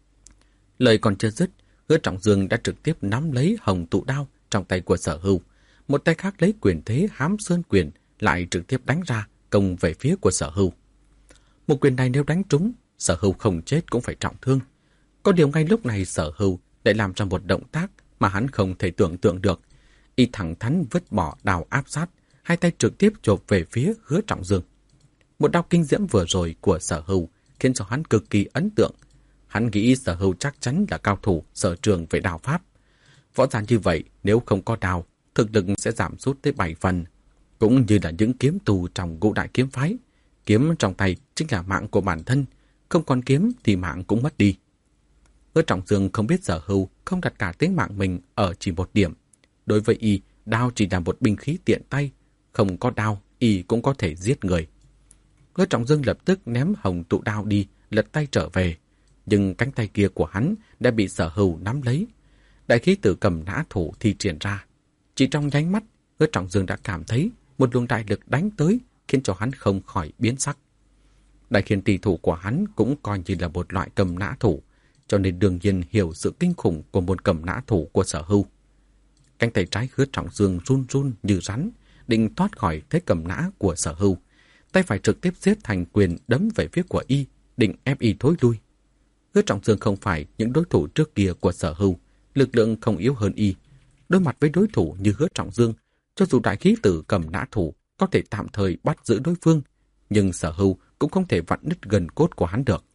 Lời còn chưa dứt, Hứa Trọng Dương đã trực tiếp nắm lấy hồng tụ đao trong tay của Sở Hưu. Một tay khác lấy quyền thế hám sơn quyền, lại trực tiếp đánh ra, công về phía của Sở Hưu. Một quyền này nếu đánh trúng, Sở Hưu không chết cũng phải trọng thương. Có điều ngay lúc này Sở Hưu lại làm ra một động tác mà hắn không thể tưởng tượng được. Y thẳng thắn vứt bỏ đao áp sát, hai tay trực tiếp chộp về phía Hứa Trọng Dương. Một đao kinh diễm vừa rồi của Sở Hưu khiến cho hắn cực kỳ ấn tượng. Hắn nghĩ Sở Hưu chắc chắn là cao thủ sở trường về đao pháp. Võ giả như vậy nếu không có đao, thực lực sẽ giảm sút tới bảy phần. Cũng như là những kiếm tù trong ngũ đại kiếm phái. Kiếm trong tay chính là mạng của bản thân, không còn kiếm thì mạng cũng mất đi. Hứa Trọng Dương không biết Sở Hưu không đặt cả tính mạng mình ở chỉ một điểm. Đối với y, đao chỉ là một binh khí tiện tay, không có đao, y cũng có thể giết người. Hứa Trọng Dương lập tức ném hồng tụ đao đi, lật tay trở về. Nhưng cánh tay kia của hắn đã bị Sở Hưu nắm lấy. Đại khí tử cầm nã thủ thi triển ra. Chỉ trong nháy mắt, Hứa Trọng Dương đã cảm thấy một luồng đại lực đánh tới, khiến cho hắn không khỏi biến sắc. Đại khiên tỷ thủ của hắn cũng coi như là một loại cầm nã thủ, cho nên đương nhiên hiểu sự kinh khủng của một cầm nã thủ của Sở Hưu. Cánh tay trái Hứa Trọng Dương run run như rắn, định thoát khỏi thế cầm nã của Sở Hưu. Tay phải trực tiếp giết thành quyền đấm về phía của y, định ép y thối lui. Hứa Trọng Dương không phải những đối thủ trước kia của Sở Hưu, lực lượng không yếu hơn y. Đối mặt với đối thủ như Hứa Trọng Dương, cho dù đại khí tử cầm nã thủ có thể tạm thời bắt giữ đối phương, nhưng Sở Hưu cũng không thể vặn nứt gần cốt của hắn được.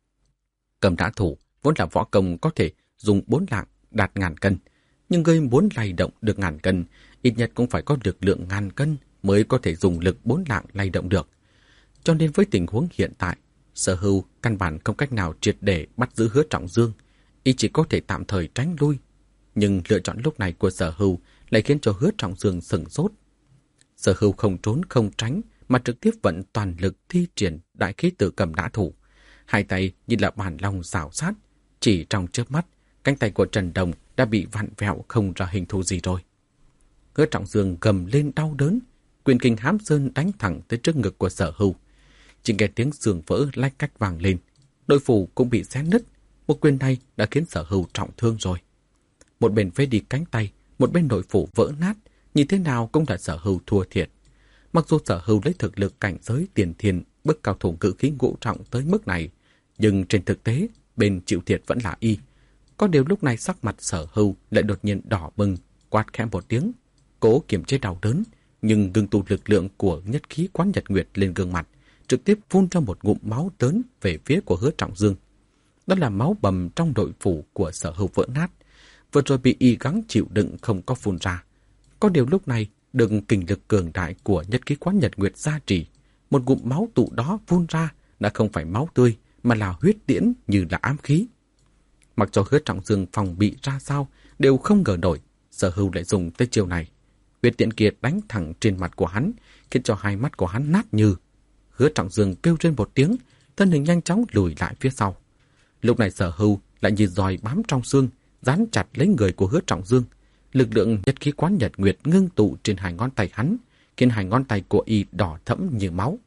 Cầm nã thủ vốn là võ công có thể dùng bốn lạng đạt ngàn cân, nhưng ngươi muốn lay động được ngàn cân, ít nhất cũng phải có lực lượng ngàn cân mới có thể dùng lực bốn lạng lay động được. Cho nên với tình huống hiện tại, Sở Hưu căn bản không cách nào triệt để bắt giữ Hứa Trọng Dương, y chỉ có thể tạm thời tránh lui. Nhưng lựa chọn lúc này của Sở Hưu lại khiến cho Hứa Trọng Dương sửng sốt. Sở Hưu không trốn không tránh mà trực tiếp vận toàn lực thi triển đại khí tử cầm nã thủ. Hai tay như là bàn long rào sát, chỉ trong chớp mắt, cánh tay của Trần Đồng đã bị vặn vẹo không ra hình thù gì rồi. Hứa Trọng Dương gầm lên đau đớn, quyền kình hám sơn đánh thẳng tới trước ngực của Sở Hưu. Chỉ nghe tiếng xương vỡ lách cách vang lên, đôi phủ cũng bị xé nứt. Một quyền này đã khiến Sở Hưu trọng thương rồi. Một bên phế đi cánh tay, một bên nội phủ vỡ nát, nhìn thế nào cũng là Sở Hưu thua thiệt. Mặc dù Sở Hưu lấy thực lực cảnh giới tiền thiên bức cao thủ ngự khí ngũ trọng tới mức này, nhưng trên thực tế bên chịu thiệt vẫn là y. Có điều lúc này sắc mặt Sở Hưu lại đột nhiên đỏ bừng, quát khẽ một tiếng, cố kiềm chế đau đớn, nhưng ngưng tụ lực lượng của nhất khí Quán Nhật Nguyệt lên gương mặt, trực tiếp phun ra một ngụm máu lớn về phía của Hứa Trọng Dương. Đó là máu bầm trong nội phủ của Sở Hưu vỡ nát, vừa rồi bị y gắng chịu đựng không có phun ra. Có điều lúc này được kình lực cường đại của nhất khí Quán Nhật Nguyệt gia trì, một ngụm máu tụ đó phun ra đã không phải máu tươi mà là huyết tiễn như là ám khí. Mặc cho Hứa Trọng Dương phòng bị ra sao đều không ngờ nổi, Sở Hưu lại dùng tới chiêu này. Huyết tiễn kia đánh thẳng trên mặt của hắn, khiến cho hai mắt của hắn nát như. Hứa Trọng Dương kêu trên một tiếng, thân hình nhanh chóng lùi lại phía sau. Lúc này Sở Hưu lại như giòi bám trong xương, dán chặt lấy người của Hứa Trọng Dương. Lực lượng nhất khí Quán Nhật Nguyệt ngưng tụ trên hai ngón tay hắn, khiến hai ngón tay của y đỏ thẫm như máu.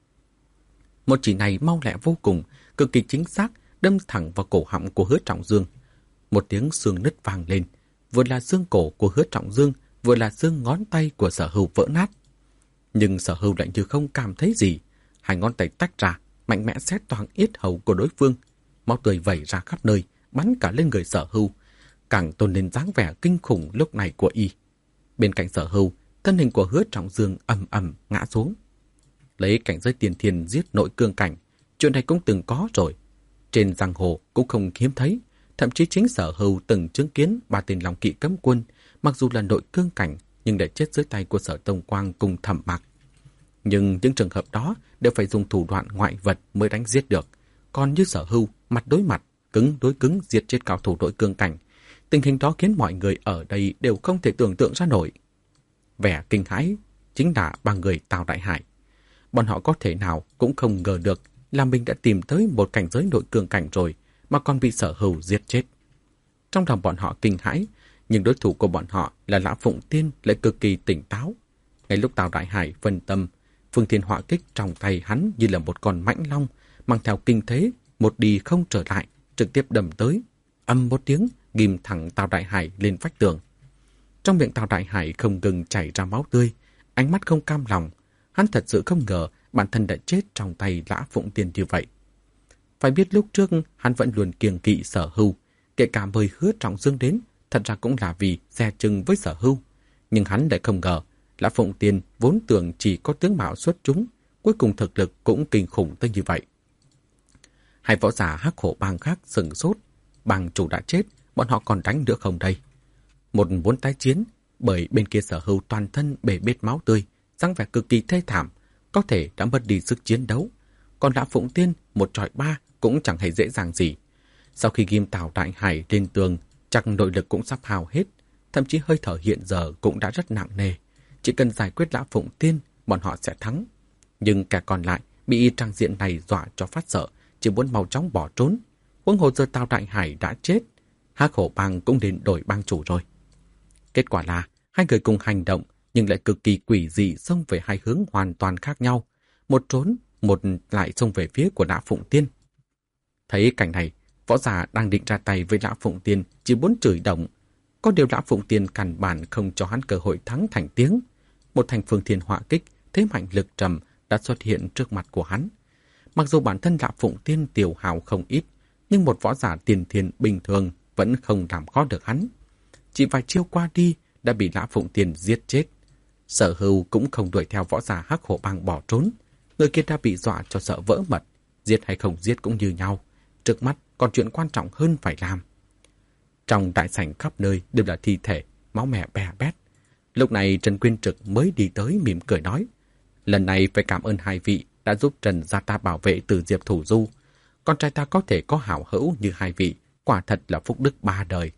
Một chỉ này mau lẹ vô cùng, cực kỳ chính xác, đâm thẳng vào cổ họng của Hứa Trọng Dương. Một tiếng xương nứt vang lên, vừa là xương cổ của Hứa Trọng Dương, vừa là xương ngón tay của Sở Hưu vỡ nát. Nhưng Sở Hưu lại như không cảm thấy gì, hai ngón tay tách ra, mạnh mẽ xé toang yết hầu của đối phương, máu tươi vẩy ra khắp nơi, bắn cả lên người Sở Hưu, càng tôn lên dáng vẻ kinh khủng lúc này của y. Bên cạnh Sở Hưu, thân hình của Hứa Trọng Dương ầm ầm ngã xuống. Lấy cảnh giới tiền thiên giết nội cương cảnh, chuyện này cũng từng có rồi. Trên giang hồ cũng không hiếm thấy, thậm chí chính Sở Hưu từng chứng kiến ba tên Long Kỵ cấm quân, mặc dù là nội cương cảnh nhưng đã chết dưới tay của Sở Tông Quang cùng Thẩm Mạc. Nhưng những trường hợp đó đều phải dùng thủ đoạn ngoại vật mới đánh giết được. Còn như Sở Hưu, mặt đối mặt, cứng đối cứng diệt chết cao thủ nội cương cảnh, tình hình đó khiến mọi người ở đây đều không thể tưởng tượng ra nổi. Vẻ kinh hãi chính là ba người Tào Đại Hải. Bọn họ có thể nào cũng không ngờ được là mình đã tìm tới một cảnh giới nội cương cảnh rồi mà còn bị Sở Hưu giết chết. Trong lòng bọn họ kinh hãi, nhưng đối thủ của bọn họ là Lã Phụng Tiên lại cực kỳ tỉnh táo. Ngay lúc Tào Đại Hải phân tâm, phương thiên họa kích trong tay hắn như là một con mãnh long, mang theo kinh thế, một đi không trở lại, trực tiếp đâm tới. Âm một tiếng, ghim thẳng Tào Đại Hải lên vách tường. Trong miệng Tào Đại Hải không ngừng chảy ra máu tươi, ánh mắt không cam lòng. Hắn thật sự không ngờ bản thân đã chết trong tay Lã Phụng Tiên như vậy. Phải biết lúc trước hắn vẫn luôn kiêng kỵ Sở Hưu, kể cả mời Hứa Trọng Dương đến, thật ra cũng là vì dè chừng với Sở Hưu. Nhưng hắn lại không ngờ, Lã Phụng Tiên vốn tưởng chỉ có tướng mạo xuất chúng, cuối cùng thực lực cũng kinh khủng tới như vậy. Hai võ giả Hắc Hổ bang khác sừng sốt, bang chủ đã chết, bọn họ còn đánh nữa không đây? Một muốn tái chiến, bởi bên kia Sở Hưu toàn thân bể bết máu tươi, dáng vẻ cực kỳ thê thảm, có thể đã mất đi sức chiến đấu. Còn Lã Phụng Tiên một trọi ba cũng chẳng hề dễ dàng gì. Sau khi ghim Tào Đại Hải lên tường, chắc nội lực cũng sắp hao hết, thậm chí hơi thở hiện giờ cũng đã rất nặng nề. Chỉ cần giải quyết Lã Phụng Tiên, bọn họ sẽ thắng. Nhưng cả còn lại bị trang diện này dọa cho phát sợ, chỉ muốn mau chóng bỏ trốn. Huống hồ giờ Tào Đại Hải đã chết, Hắc Hổ bang cũng đến đổi bang chủ rồi. Kết quả là hai người cùng hành động, nhưng lại cực kỳ quỷ dị, xông về hai hướng hoàn toàn khác nhau. Một trốn, một lại xông về phía của Lã Phụng Tiên. Thấy cảnh này, võ giả đang định ra tay với Lã Phụng Tiên chỉ muốn chửi động. Có điều Lã Phụng Tiên căn bản không cho hắn cơ hội thắng thành tiếng. Một thành phương thiên họa kích, thế mạnh lực trầm đã xuất hiện trước mặt của hắn. Mặc dù bản thân Lã Phụng Tiên tiểu hào không ít, nhưng một võ giả tiền thiên bình thường vẫn không làm khó được hắn. Chỉ vài chiêu qua đi đã bị Lã Phụng Tiên giết chết. Sở Hưu cũng không đuổi theo võ giả Hắc Hổ bang bỏ trốn. Người kia đã bị dọa cho sợ vỡ mật. Giết hay không giết cũng như nhau. Trước mắt còn chuyện quan trọng hơn phải làm. Trong đại sảnh khắp nơi đều là thi thể, máu mẻ bè bét. Lúc này Trần Quyên Trực mới đi tới mỉm cười nói: lần này phải cảm ơn hai vị đã giúp Trần gia ta bảo vệ từ Diệp Thủ Du. Con trai ta có thể có hảo hữu như hai vị, quả thật là phúc đức ba đời.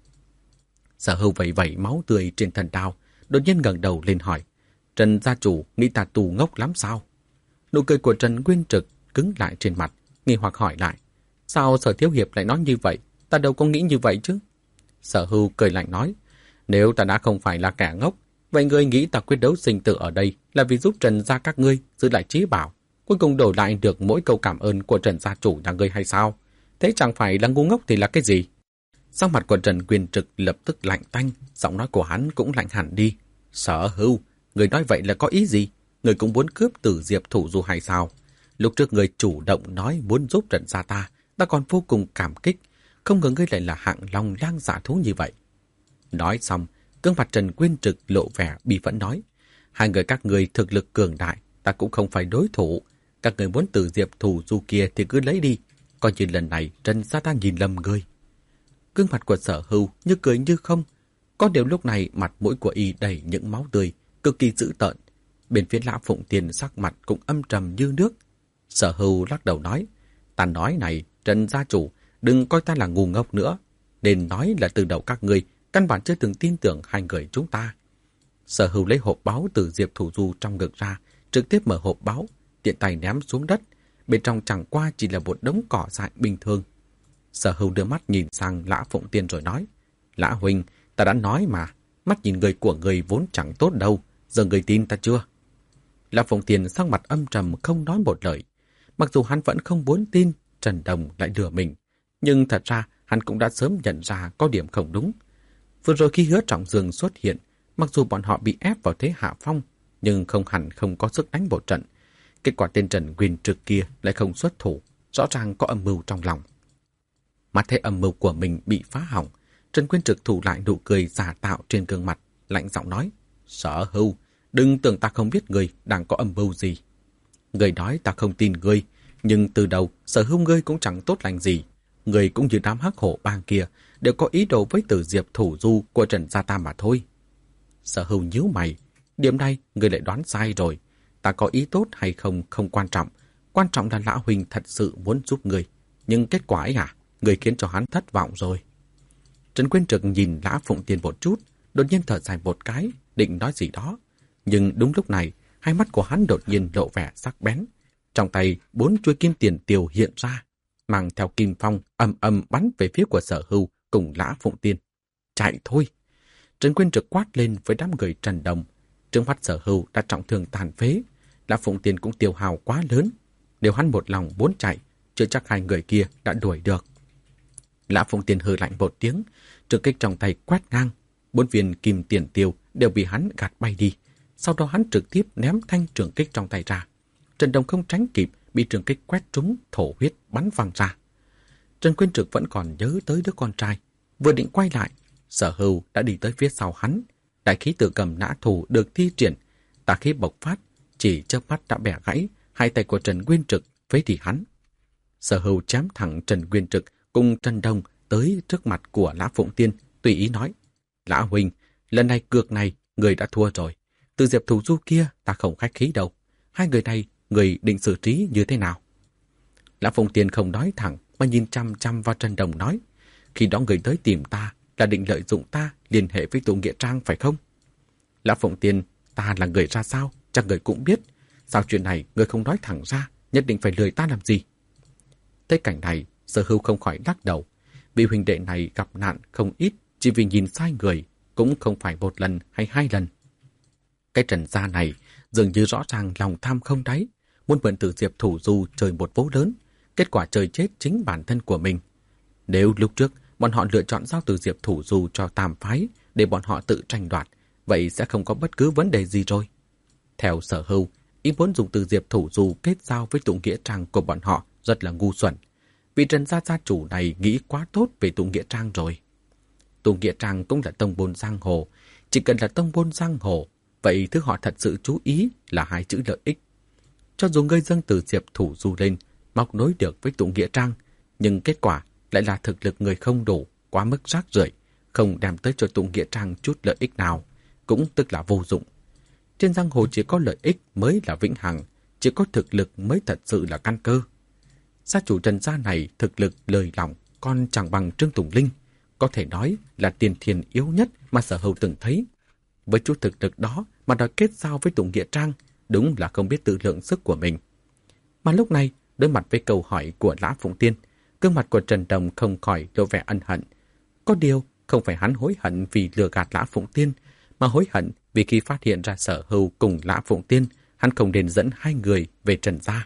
Sở Hưu vẩy vẩy máu tươi trên thần đao, đột nhiên ngẩng đầu lên hỏi: Trần gia chủ nghĩ ta tù ngốc lắm sao? Nụ cười của Trần Quyên Trực cứng lại trên mặt, nghi hoặc hỏi lại: sao Sở thiếu hiệp lại nói như vậy? Ta đâu có nghĩ như vậy chứ. Sở Hưu cười lạnh nói: nếu ta đã không phải là kẻ ngốc, vậy ngươi nghĩ ta quyết đấu sinh tử ở đây là vì giúp Trần gia các ngươi giữ lại trí bảo, cuối cùng đổi lại được mỗi câu cảm ơn của Trần gia chủ nhà ngươi hay sao? Thế chẳng phải là ngu ngốc thì là cái gì? Sắc mặt của Trần Quyên Trực lập tức lạnh tanh, giọng nói của hắn cũng lạnh hẳn đi. Sở Hưu, người nói vậy là có ý gì? Người cũng muốn cướp Tử Diệp Thủ Du hay sao? Lúc trước người chủ động nói muốn giúp Trần gia ta, ta còn vô cùng cảm kích, không ngờ ngươi lại là hạng long lang dạ thú như vậy. Nói xong, gương mặt Trần Quyên Trực lộ vẻ bi phẫn nói: hai người các người thực lực cường đại, ta cũng không phải đối thủ. Các người muốn Tử Diệp Thủ Du kia thì cứ lấy đi, coi như lần này Trần gia ta nhìn lầm ngươi. Gương mặt của Sở Hưu như cười như không, có điều lúc này mặt mũi của y đầy những máu tươi, cực kỳ dữ tợn. Bên phía Lã Phụng Tiên sắc mặt cũng âm trầm như nước. Sở Hưu lắc đầu nói: ta nói này, Trần gia chủ, đừng coi ta là ngu ngốc nữa. Nên nói là từ đầu các ngươi căn bản chưa từng tin tưởng hai người chúng ta. Sở Hưu lấy hộp báu từ Diệp Thủ Du trong ngực ra, trực tiếp mở hộp báu, tiện tay ném xuống đất. Bên trong chẳng qua chỉ là một đống cỏ dại bình thường. Sở Hưu đưa mắt nhìn sang Lã Phụng Tiên rồi nói: Lã huynh, ta đã nói mà, mắt nhìn người của người vốn chẳng tốt đâu, giờ người tin ta chưa? Lã Phụng Tiên sắc mặt âm trầm không nói một lời. Mặc dù hắn vẫn không muốn tin Trần Đồng lại lừa mình, nhưng thật ra hắn cũng đã sớm nhận ra có điểm không đúng. Vừa rồi khi Hứa Trọng Dương xuất hiện, mặc dù bọn họ bị ép vào thế hạ phong, nhưng không hẳn không có sức đánh một trận. Kết quả tên Trần Quyên Trực kia lại không xuất thủ, rõ ràng có âm mưu trong lòng. Mắt thấy âm mưu của mình bị phá hỏng, Trần Quyên Trực thủ lại nụ cười giả tạo trên gương mặt, lạnh giọng nói: Sở Hưu, đừng tưởng ta không biết người đang có âm mưu gì. Người nói ta không tin ngươi, nhưng từ đầu Sở Hưu ngươi cũng chẳng tốt lành gì. Người cũng như đám Hắc Hổ bang kia đều có ý đồ với Tử Diệp Thủ Du của Trần gia ta mà thôi. Sở Hưu nhíu mày, điểm này người lại đoán sai rồi. Ta có ý tốt hay không không quan trọng, quan trọng là Lã huynh thật sự muốn giúp người. Nhưng kết quả ấy à, người khiến cho hắn thất vọng rồi. Trần Quyên Trực nhìn Lã Phụng Tiên một chút, đột nhiên thở dài một cái, định nói gì đó. Nhưng đúng lúc này, hai mắt của hắn đột nhiên lộ vẻ sắc bén. Trong tay, bốn chuôi kim tiền tiêu hiện ra, mang theo kim phong ầm ầm bắn về phía của Sở Hưu cùng Lã Phụng Tiên. Chạy thôi! Trần Quyên Trực quát lên với đám người Trần Đồng. Trước mắt Sở Hưu đã trọng thương tàn phế, Lã Phụng Tiên cũng tiêu hao quá lớn. Nếu hắn một lòng muốn chạy, chưa chắc hai người kia đã đuổi được. Lã Phụng Tiên hừ lạnh một tiếng, trường kích trong tay quét ngang, bốn viên kim tiền tiêu đều bị hắn gạt bay đi. Sau đó hắn trực tiếp ném thanh trường kích trong tay ra. Trần Đồng không tránh kịp, bị trường kích quét trúng, thổ huyết bắn văng ra. Trần Quyên Trực vẫn còn nhớ tới đứa con trai, vừa định quay lại, Sở Hưu đã đi tới phía sau hắn. Đại khí tử cầm nã thủ được thi triển, tà khí bộc phát, chỉ chớp mắt đã bẻ gãy hai tay của Trần Quyên Trực phế đi hắn. Sở Hưu chém thẳng Trần Quyên Trực cùng Trần Đông tới trước mặt của Lã Phụng Tiên, tùy ý nói: Lã huynh, lần này cược này người đã thua rồi. Từ Diệp Thủ Du kia ta không khách khí đâu. Hai người này người định xử trí như thế nào? Lã Phụng Tiên không nói thẳng mà nhìn chăm chăm vào Trần Đồng nói: Khi đó người tới tìm ta là định lợi dụng ta liên hệ với tụ nghĩa trang phải không? Lã Phụng Tiên, ta là người ra sao chắc người cũng biết. Sao chuyện này người không nói thẳng ra, nhất định phải lừa ta làm gì? Thấy cảnh này, Sở Hưu không khỏi lắc đầu. Vị huynh đệ này gặp nạn không ít chỉ vì nhìn sai người, cũng không phải một lần hay hai lần. Cái Trần gia này dường như rõ ràng lòng tham không đáy, muốn mượn từ Diệp Thủ Du chơi một vố lớn, kết quả chơi chết chính bản thân của mình. Nếu lúc trước bọn họ lựa chọn giao từ Diệp Thủ Du cho Tam phái để bọn họ tự tranh đoạt, vậy sẽ không có bất cứ vấn đề gì rồi. Theo Sở Hưu, ý muốn dùng từ Diệp Thủ Du kết giao với tụ nghĩa trang của bọn họ rất là ngu xuẩn. Vì Trần gia gia chủ này nghĩ quá tốt về tụ nghĩa trang rồi. Tụ nghĩa trang cũng là tông môn giang hồ, chỉ cần là tông môn giang hồ, vậy thứ họ thật sự chú ý là hai chữ lợi ích. Cho dù người dâng từ Diệp Thủ Du lên, móc nối được với tụ nghĩa trang, nhưng kết quả lại là thực lực người không đủ, quá mức rác rưởi, không đem tới cho tụ nghĩa trang chút lợi ích nào, cũng tức là vô dụng. Trên giang hồ chỉ có lợi ích mới là vĩnh hằng, chỉ có thực lực mới thật sự là căn cơ. Gia chủ Trần gia này thực lực lời lòng còn chẳng bằng Trương Tùng Linh, có thể nói là tiền thiên yếu nhất mà Sở Hưu từng thấy. Với chút thực lực đó mà đòi kết giao với tụ nghĩa trang, đúng là không biết tự lượng sức của mình. Mà lúc này, đối mặt với câu hỏi của Lã Phụng Tiên, gương mặt của Trần Đồng không khỏi lộ vẻ ân hận. Có điều, không phải hắn hối hận vì lừa gạt Lã Phụng Tiên, mà hối hận vì khi phát hiện ra Sở Hưu cùng Lã Phụng Tiên, hắn không nên dẫn hai người về Trần gia.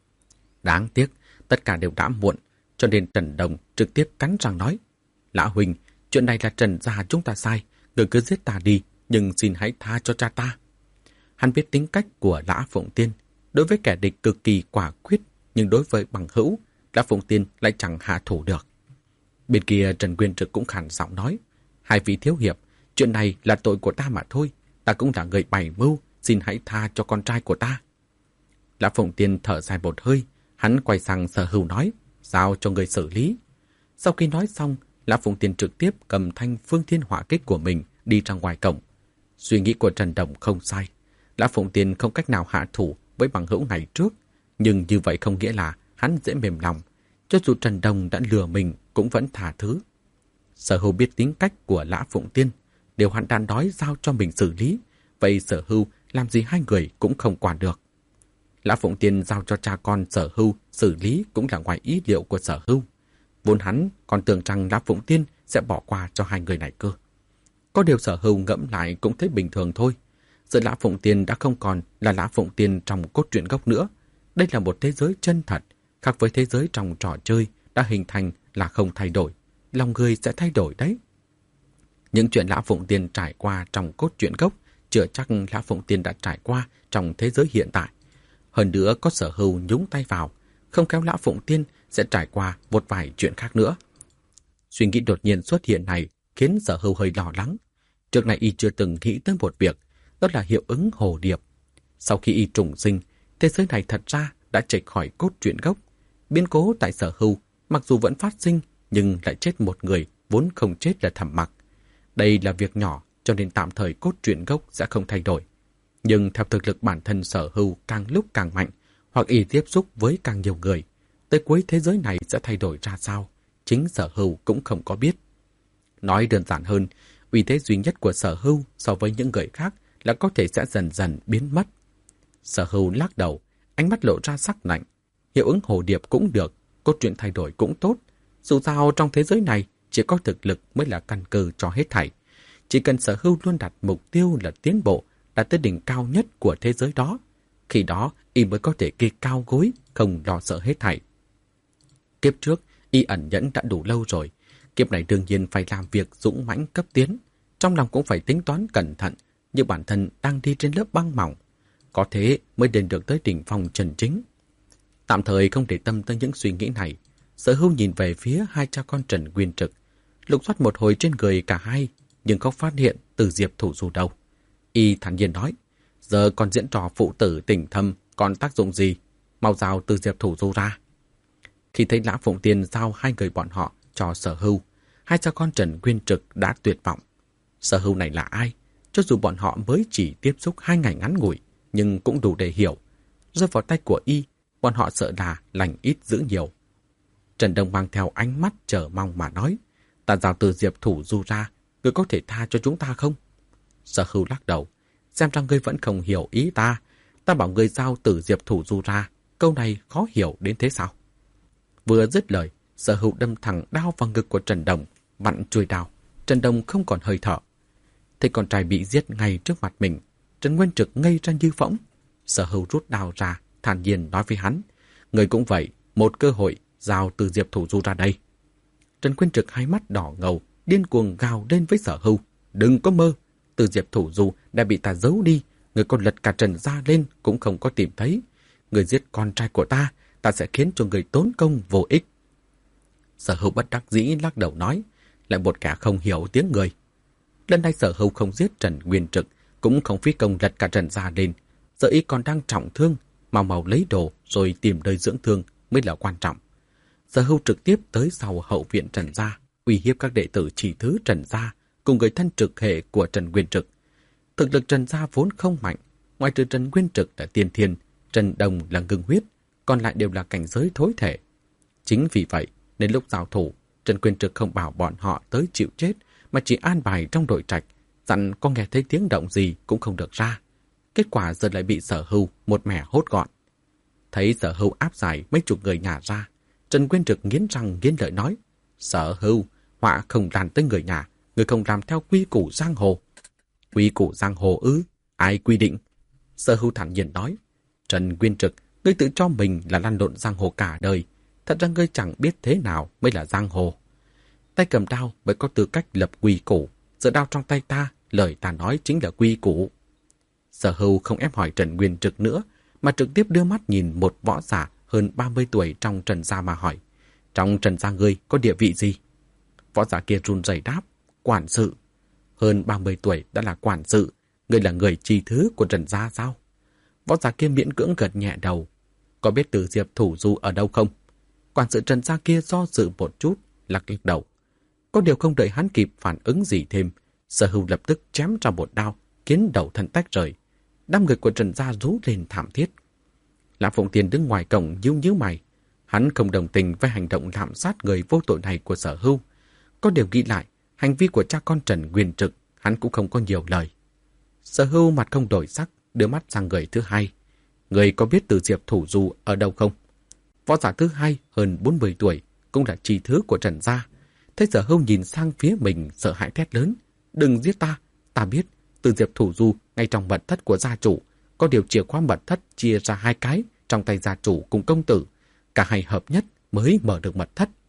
Đáng tiếc, tất cả đều đã muộn, cho nên Trần Đồng trực tiếp cắn răng nói: Lã huynh, chuyện này là Trần gia chúng ta sai, người cứ giết ta đi, nhưng xin hãy tha cho cha ta. Hắn biết tính cách của Lã Phụng Tiên, đối với kẻ địch cực kỳ quả quyết, nhưng đối với bằng hữu, Lã Phụng Tiên lại chẳng hạ thủ được. Bên kia Trần Quyên Trực cũng khàn giọng nói: Hai vị thiếu hiệp, chuyện này là tội của ta mà thôi, ta cũng là người bày mưu, xin hãy tha cho con trai của ta. Lã Phụng Tiên thở dài một hơi, hắn quay sang Sở Hưu nói: Giao cho người xử lý. Sau khi nói xong, Lã Phụng Tiên trực tiếp cầm thanh phương thiên hỏa kích của mình đi ra ngoài cổng. Suy nghĩ của Trần Đồng không sai, Lã Phụng Tiên không cách nào hạ thủ với bằng hữu này trước, nhưng như vậy không nghĩa là hắn dễ mềm lòng. Cho dù Trần Đồng đã lừa mình cũng vẫn tha thứ. Sở Hưu biết tính cách của Lã Phụng Tiên, đều hắn đã nói giao cho mình xử lý, vậy Sở Hưu làm gì hai người cũng không quản được. Lã Phụng Tiên giao cho cha con Sở Hưu xử lý cũng là ngoài ý liệu của Sở Hưu. Vốn hắn còn tưởng rằng Lã Phụng Tiên sẽ bỏ qua cho hai người này cơ. Có điều Sở Hưu ngẫm lại cũng thấy bình thường thôi. Giờ Lã Phụng Tiên đã không còn là Lã Phụng Tiên trong cốt truyện gốc nữa. Đây là một thế giới chân thật, khác với thế giới trong trò chơi đã hình thành là không thay đổi. Lòng người sẽ thay đổi đấy. Những chuyện Lã Phụng Tiên trải qua trong cốt truyện gốc chưa chắc Lã Phụng Tiên đã trải qua trong thế giới hiện tại. Hơn nữa có Sở Hưu nhúng tay vào, không khéo Lã Phụng Tiên sẽ trải qua một vài chuyện khác nữa. Suy nghĩ đột nhiên xuất hiện này khiến Sở Hưu hơi lo lắng. Trước này y chưa từng nghĩ tới một việc, đó là hiệu ứng hồ điệp. Sau khi y trùng sinh, thế giới này thật ra đã chệch khỏi cốt truyện gốc. Biến cố tại Sở Hưu mặc dù vẫn phát sinh, nhưng lại chết một người vốn không chết là Thẩm Mặc. Đây là việc nhỏ, cho nên tạm thời cốt truyện gốc sẽ không thay đổi. Nhưng theo thực lực bản thân Sở Hưu càng lúc càng mạnh, hoặc y tiếp xúc với càng nhiều người, tới cuối thế giới này sẽ thay đổi ra sao, chính Sở Hưu cũng không có biết. Nói đơn giản hơn, uy thế duy nhất của Sở Hưu so với những người khác là có thể sẽ dần dần biến mất. Sở Hưu lắc đầu, ánh mắt lộ ra sắc lạnh. Hiệu ứng hồ điệp cũng được, cốt truyện thay đổi cũng tốt. Dù sao trong thế giới này chỉ có thực lực mới là căn cơ cho hết thảy. Chỉ cần Sở Hưu luôn đặt mục tiêu là tiến bộ, đã tới đỉnh cao nhất của thế giới đó. Khi đó, y mới có thể kê cao gối, không lo sợ hết thảy. Kiếp trước, y ẩn nhẫn đã đủ lâu rồi. Kiếp này đương nhiên phải làm việc dũng mãnh cấp tiến. Trong lòng cũng phải tính toán cẩn thận, như bản thân đang đi trên lớp băng mỏng. Có thế mới đến được tới đỉnh phong chân chính. Tạm thời không để tâm tới những suy nghĩ này, Sở Hưu nhìn về phía hai cha con Trần Nguyên Trực, lục soát một hồi trên người cả hai, nhưng không phát hiện Từ Diệp Thủ Du đâu. Y thản nhiên nói, giờ còn diễn trò phụ tử tình thâm, còn tác dụng gì? Mau giao Từ Diệp Thủ Du ra. Khi thấy Lã Phụng Tiên giao hai người bọn họ cho Sở Hưu, hai cha con Trần Nguyên Trực đã tuyệt vọng. Sở Hưu này là ai? Cho dù bọn họ mới chỉ tiếp xúc hai ngày ngắn ngủi, nhưng cũng đủ để hiểu. Rơi vào tay của y, bọn họ sợ là lành ít giữ nhiều. Trần Đông mang theo ánh mắt chờ mong mà nói, ta giao Từ Diệp Thủ Du ra, ngươi có thể tha cho chúng ta không? Sở Hưu lắc đầu, xem ra ngươi vẫn không hiểu ý ta. Ta bảo ngươi giao Từ Diệp Thủ Du ra, câu này khó hiểu đến thế sao? Vừa dứt lời, Sở Hưu đâm thẳng đao vào ngực của Trần Đồng, vặn chuôi đao. Trần Đồng không còn hơi thở. Thấy con trai bị giết ngay trước mặt mình, Trần Nguyên Trực ngây ra như phỗng. Sở Hưu rút đao ra, thản nhiên nói với hắn, người cũng vậy, một cơ hội giao Từ Diệp Thủ Du ra đây. Trần Nguyên Trực hai mắt đỏ ngầu, điên cuồng gào lên với Sở Hưu, đừng có mơ, Từ Diệp Thủ Du đã bị ta giấu đi, người còn lật cả Trần gia lên cũng không có tìm thấy. Người giết con trai của ta, ta sẽ khiến cho người tốn công vô ích. Sở Hưu bất đắc dĩ lắc đầu nói, lại một kẻ không hiểu tiếng người. Lần này Sở Hưu không giết Trần Nguyên Trực, cũng không phí công lật cả Trần gia lên. Giờ y còn đang trọng thương, mau mau lấy đồ rồi tìm nơi dưỡng thương mới là quan trọng. Sở Hưu trực tiếp tới sau hậu viện Trần gia, uy hiếp các đệ tử chỉ thứ Trần gia cùng người thân trực hệ của Trần Nguyên Trực. Thực lực Trần gia vốn không mạnh, ngoài trừ Trần Nguyên Trực là tiên thiên, Trần Đồng là ngưng huyết, còn lại đều là cảnh giới thối thể. Chính vì vậy, nên lúc giao thủ, Trần Nguyên Trực không bảo bọn họ tới chịu chết, mà chỉ an bài trong đội trạch, dặn có nghe thấy tiếng động gì cũng không được ra. Kết quả giờ lại bị Sở Hưu một mẻ hốt gọn. Thấy Sở Hưu áp giải mấy chục người nhà ra, Trần Nguyên Trực nghiến răng nghiến lợi nói, Sở Hưu, họa không lan tới người nhà, người không làm theo quy củ giang hồ. Quy củ giang hồ ư? Ai quy định? Sở Hưu thản nhiên nói, Trần Nguyên Trực, ngươi tự cho mình là lăn lộn giang hồ cả đời, thật ra ngươi chẳng biết thế nào mới là giang hồ. Tay cầm đao mới có tư cách lập quy củ, giờ đao trong tay ta, lời ta nói chính là quy củ. Sở Hưu không ép hỏi Trần Nguyên Trực nữa, mà trực tiếp đưa mắt nhìn một võ giả hơn ba mươi tuổi trong Trần gia mà hỏi, trong Trần gia ngươi có địa vị gì? Võ giả kia run rẩy đáp, quản sự. Hơn ba mươi tuổi đã là quản sự, ngươi là người chi thứ của Trần gia sao? Võ giả kia miễn cưỡng gật nhẹ đầu, có biết Từ Diệp Thủ Du ở đâu không? Quản sự Trần gia kia do dự một chút, lắc lắc đầu. Có điều không đợi hắn kịp phản ứng gì thêm, Sở Hưu lập tức chém ra một đao, khiến đầu thân tách rời. Đám người của Trần gia rú lên thảm thiết. Lã Phụng Tiên đứng ngoài cổng nhíu nhíu mày. Hắn không đồng tình với hành động lạm sát người vô tội này của Sở Hưu. Có điều nghĩ lại, hành vi của cha con Trần Nguyên Trực, hắn cũng không có nhiều lời. Sở Hưu mặt không đổi sắc, đưa mắt sang người thứ hai. Người có biết Từ Diệp Thủ Du ở đâu không? Võ giả thứ hai hơn bốn mươi tuổi, cũng là tri thứ của Trần gia. Thấy Sở Hưu nhìn sang phía mình, sợ hãi thét lớn, đừng giết ta, ta biết Từ Diệp Thủ Du ngay trong mật thất của gia chủ, có điều chìa khóa mật thất chia ra hai cái trong tay gia chủ cùng công tử, cả hai hợp nhất mới mở được mật thất.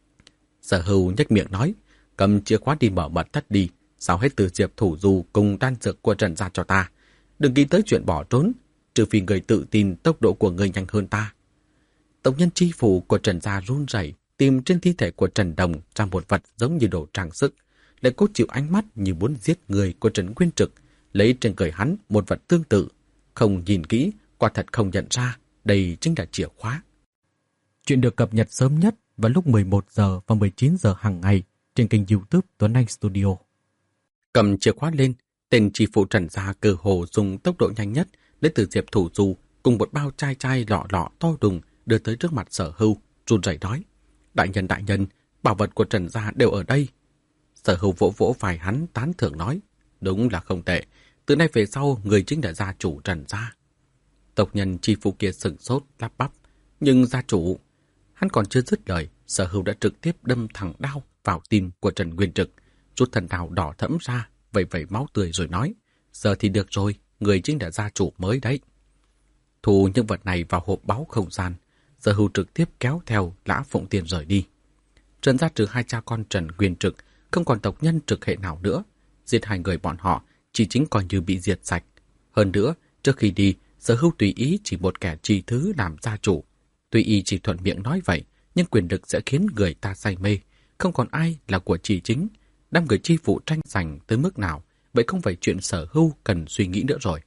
Sở Hưu nhếch miệng nói, cầm chìa khóa đi mở mật thất đi, sao hết Từ Diệp Thủ Du cùng đan dược của Trần gia cho ta, đừng nghĩ tới chuyện bỏ trốn, trừ phi người tự tin tốc độ của người nhanh hơn ta. Tộc nhân chi phủ của Trần gia run rẩy, tìm trên thi thể của Trần Đồng ra một vật giống như đồ trang sức, lại cố chịu ánh mắt như muốn giết người của Trần Nguyên Trực, lấy trên người hắn một vật tương tự. Không nhìn kỹ, quả thật không nhận ra đây chính là chìa khóa. Chuyện được cập nhật sớm nhất vào lúc mười một giờ và mười chín giờ hàng ngày trên kênh YouTube Tuấn Anh Studio. Cầm chìa khóa lên, tên tri phủ Trần gia cơ hồ dùng tốc độ nhanh nhất lấy Từ Diệp Thủ Du cùng một bao chai chai lọ lọ to đùng đưa tới trước mặt Sở Hưu, run rẩy nói, đại nhân đại nhân, bảo vật của Trần gia đều ở đây. Sở Hưu vỗ vỗ vai hắn tán thưởng nói, đúng là không tệ, từ nay về sau người chính là gia chủ Trần gia. Tộc nhân tri phủ kia sửng sốt lắp bắp, nhưng gia chủ... Hắn còn chưa dứt lời, Sở Hưu đã trực tiếp đâm thẳng đao vào tim của Trần Nguyên Trực, rút thần đao đỏ thẫm ra, vẩy vẩy máu tươi rồi nói, giờ thì được rồi, người chính là gia chủ mới đấy. Thu những vật này vào hộp báu không gian, Sở Hưu trực tiếp kéo theo Lã Phụng Tiên rời đi. Trần gia trừ hai cha con Trần Nguyên Trực, không còn tộc nhân trực hệ nào nữa. Giết hai người bọn họ chỉ chính coi như bị diệt sạch. Hơn nữa, trước khi đi, Sở Hưu tùy ý chỉ một kẻ tri thứ làm gia chủ. Tuy y chỉ thuận miệng nói vậy, nhưng quyền lực sẽ khiến người ta say mê. Không còn ai là của tri chính. Đám người chi phụ tranh giành tới mức nào, vậy không phải chuyện Sở Hưu cần suy nghĩ nữa rồi.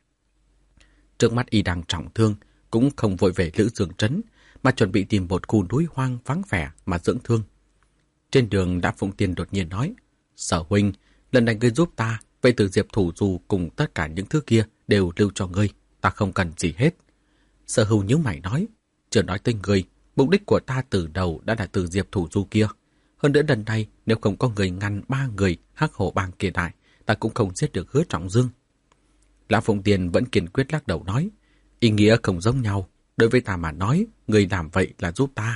Trước mắt y đang trọng thương, cũng không vội về Lữ Dương Trấn, mà chuẩn bị tìm một khu núi hoang vắng vẻ mà dưỡng thương. Trên đường Lã Phụng Tiên đột nhiên nói, Sở huynh, lần này ngươi giúp ta, vậy từ Diệp Thủ Du cùng tất cả những thứ kia đều lưu cho ngươi, ta không cần gì hết. Sở Hưu nhíu mày nói, chưa nói tới ngươi, mục đích của ta từ đầu đã là từ Diệp Thủ Du kia. Hơn nữa lần này, nếu không có người ngăn ba người Hắc Hổ Bang kia đại, ta cũng không giết được Hứa Trọng Dương. Lã Phụng Tiên vẫn kiên quyết lắc đầu nói, ý nghĩa không giống nhau, đối với ta mà nói, người làm vậy là giúp ta.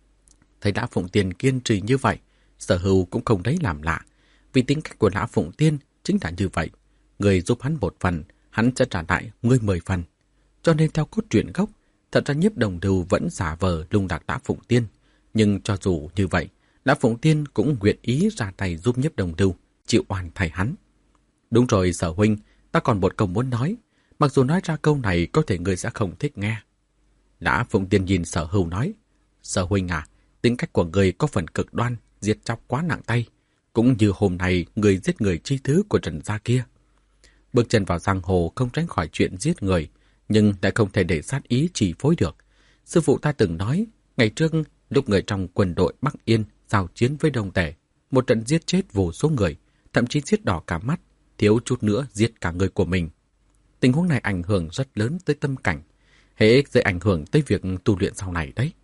Thấy Lã Phụng Tiên kiên trì như vậy, Sở Hưu cũng không lấy làm lạ, vì tính cách của Lã Phụng Tiên chính là như vậy. Người giúp hắn một phần, hắn sẽ trả lại ngươi mười phần. Cho nên theo cốt truyện gốc, thật ra Nhiếp Đồng Đưu vẫn giả vờ lung lạc Lã Phụng Tiên. Nhưng cho dù như vậy, Lã Phụng Tiên cũng nguyện ý ra tay giúp Nhiếp Đồng Đưu, chịu oan thay hắn. Đúng rồi Sở huynh, ta còn một câu muốn nói. Mặc dù nói ra câu này có thể người sẽ không thích nghe. Lã Phụng Tiên nhìn Sở Hưu nói, Sở huynh à, tính cách của người có phần cực đoan, giết chóc quá nặng tay. Cũng như hôm nay người giết người chi thứ của Trần gia kia. Bước chân vào giang hồ không tránh khỏi chuyện giết người, nhưng lại không thể để sát ý chỉ phối được. Sư phụ ta từng nói, ngày trước lúc người trong quân đội Bắc Yên giao chiến với Đông Tề, một trận giết chết vô số người, thậm chí giết đỏ cả mắt, thiếu chút nữa giết cả người của mình. Tình huống này ảnh hưởng rất lớn tới tâm cảnh, hễ sẽ ảnh hưởng tới việc tu luyện sau này đấy.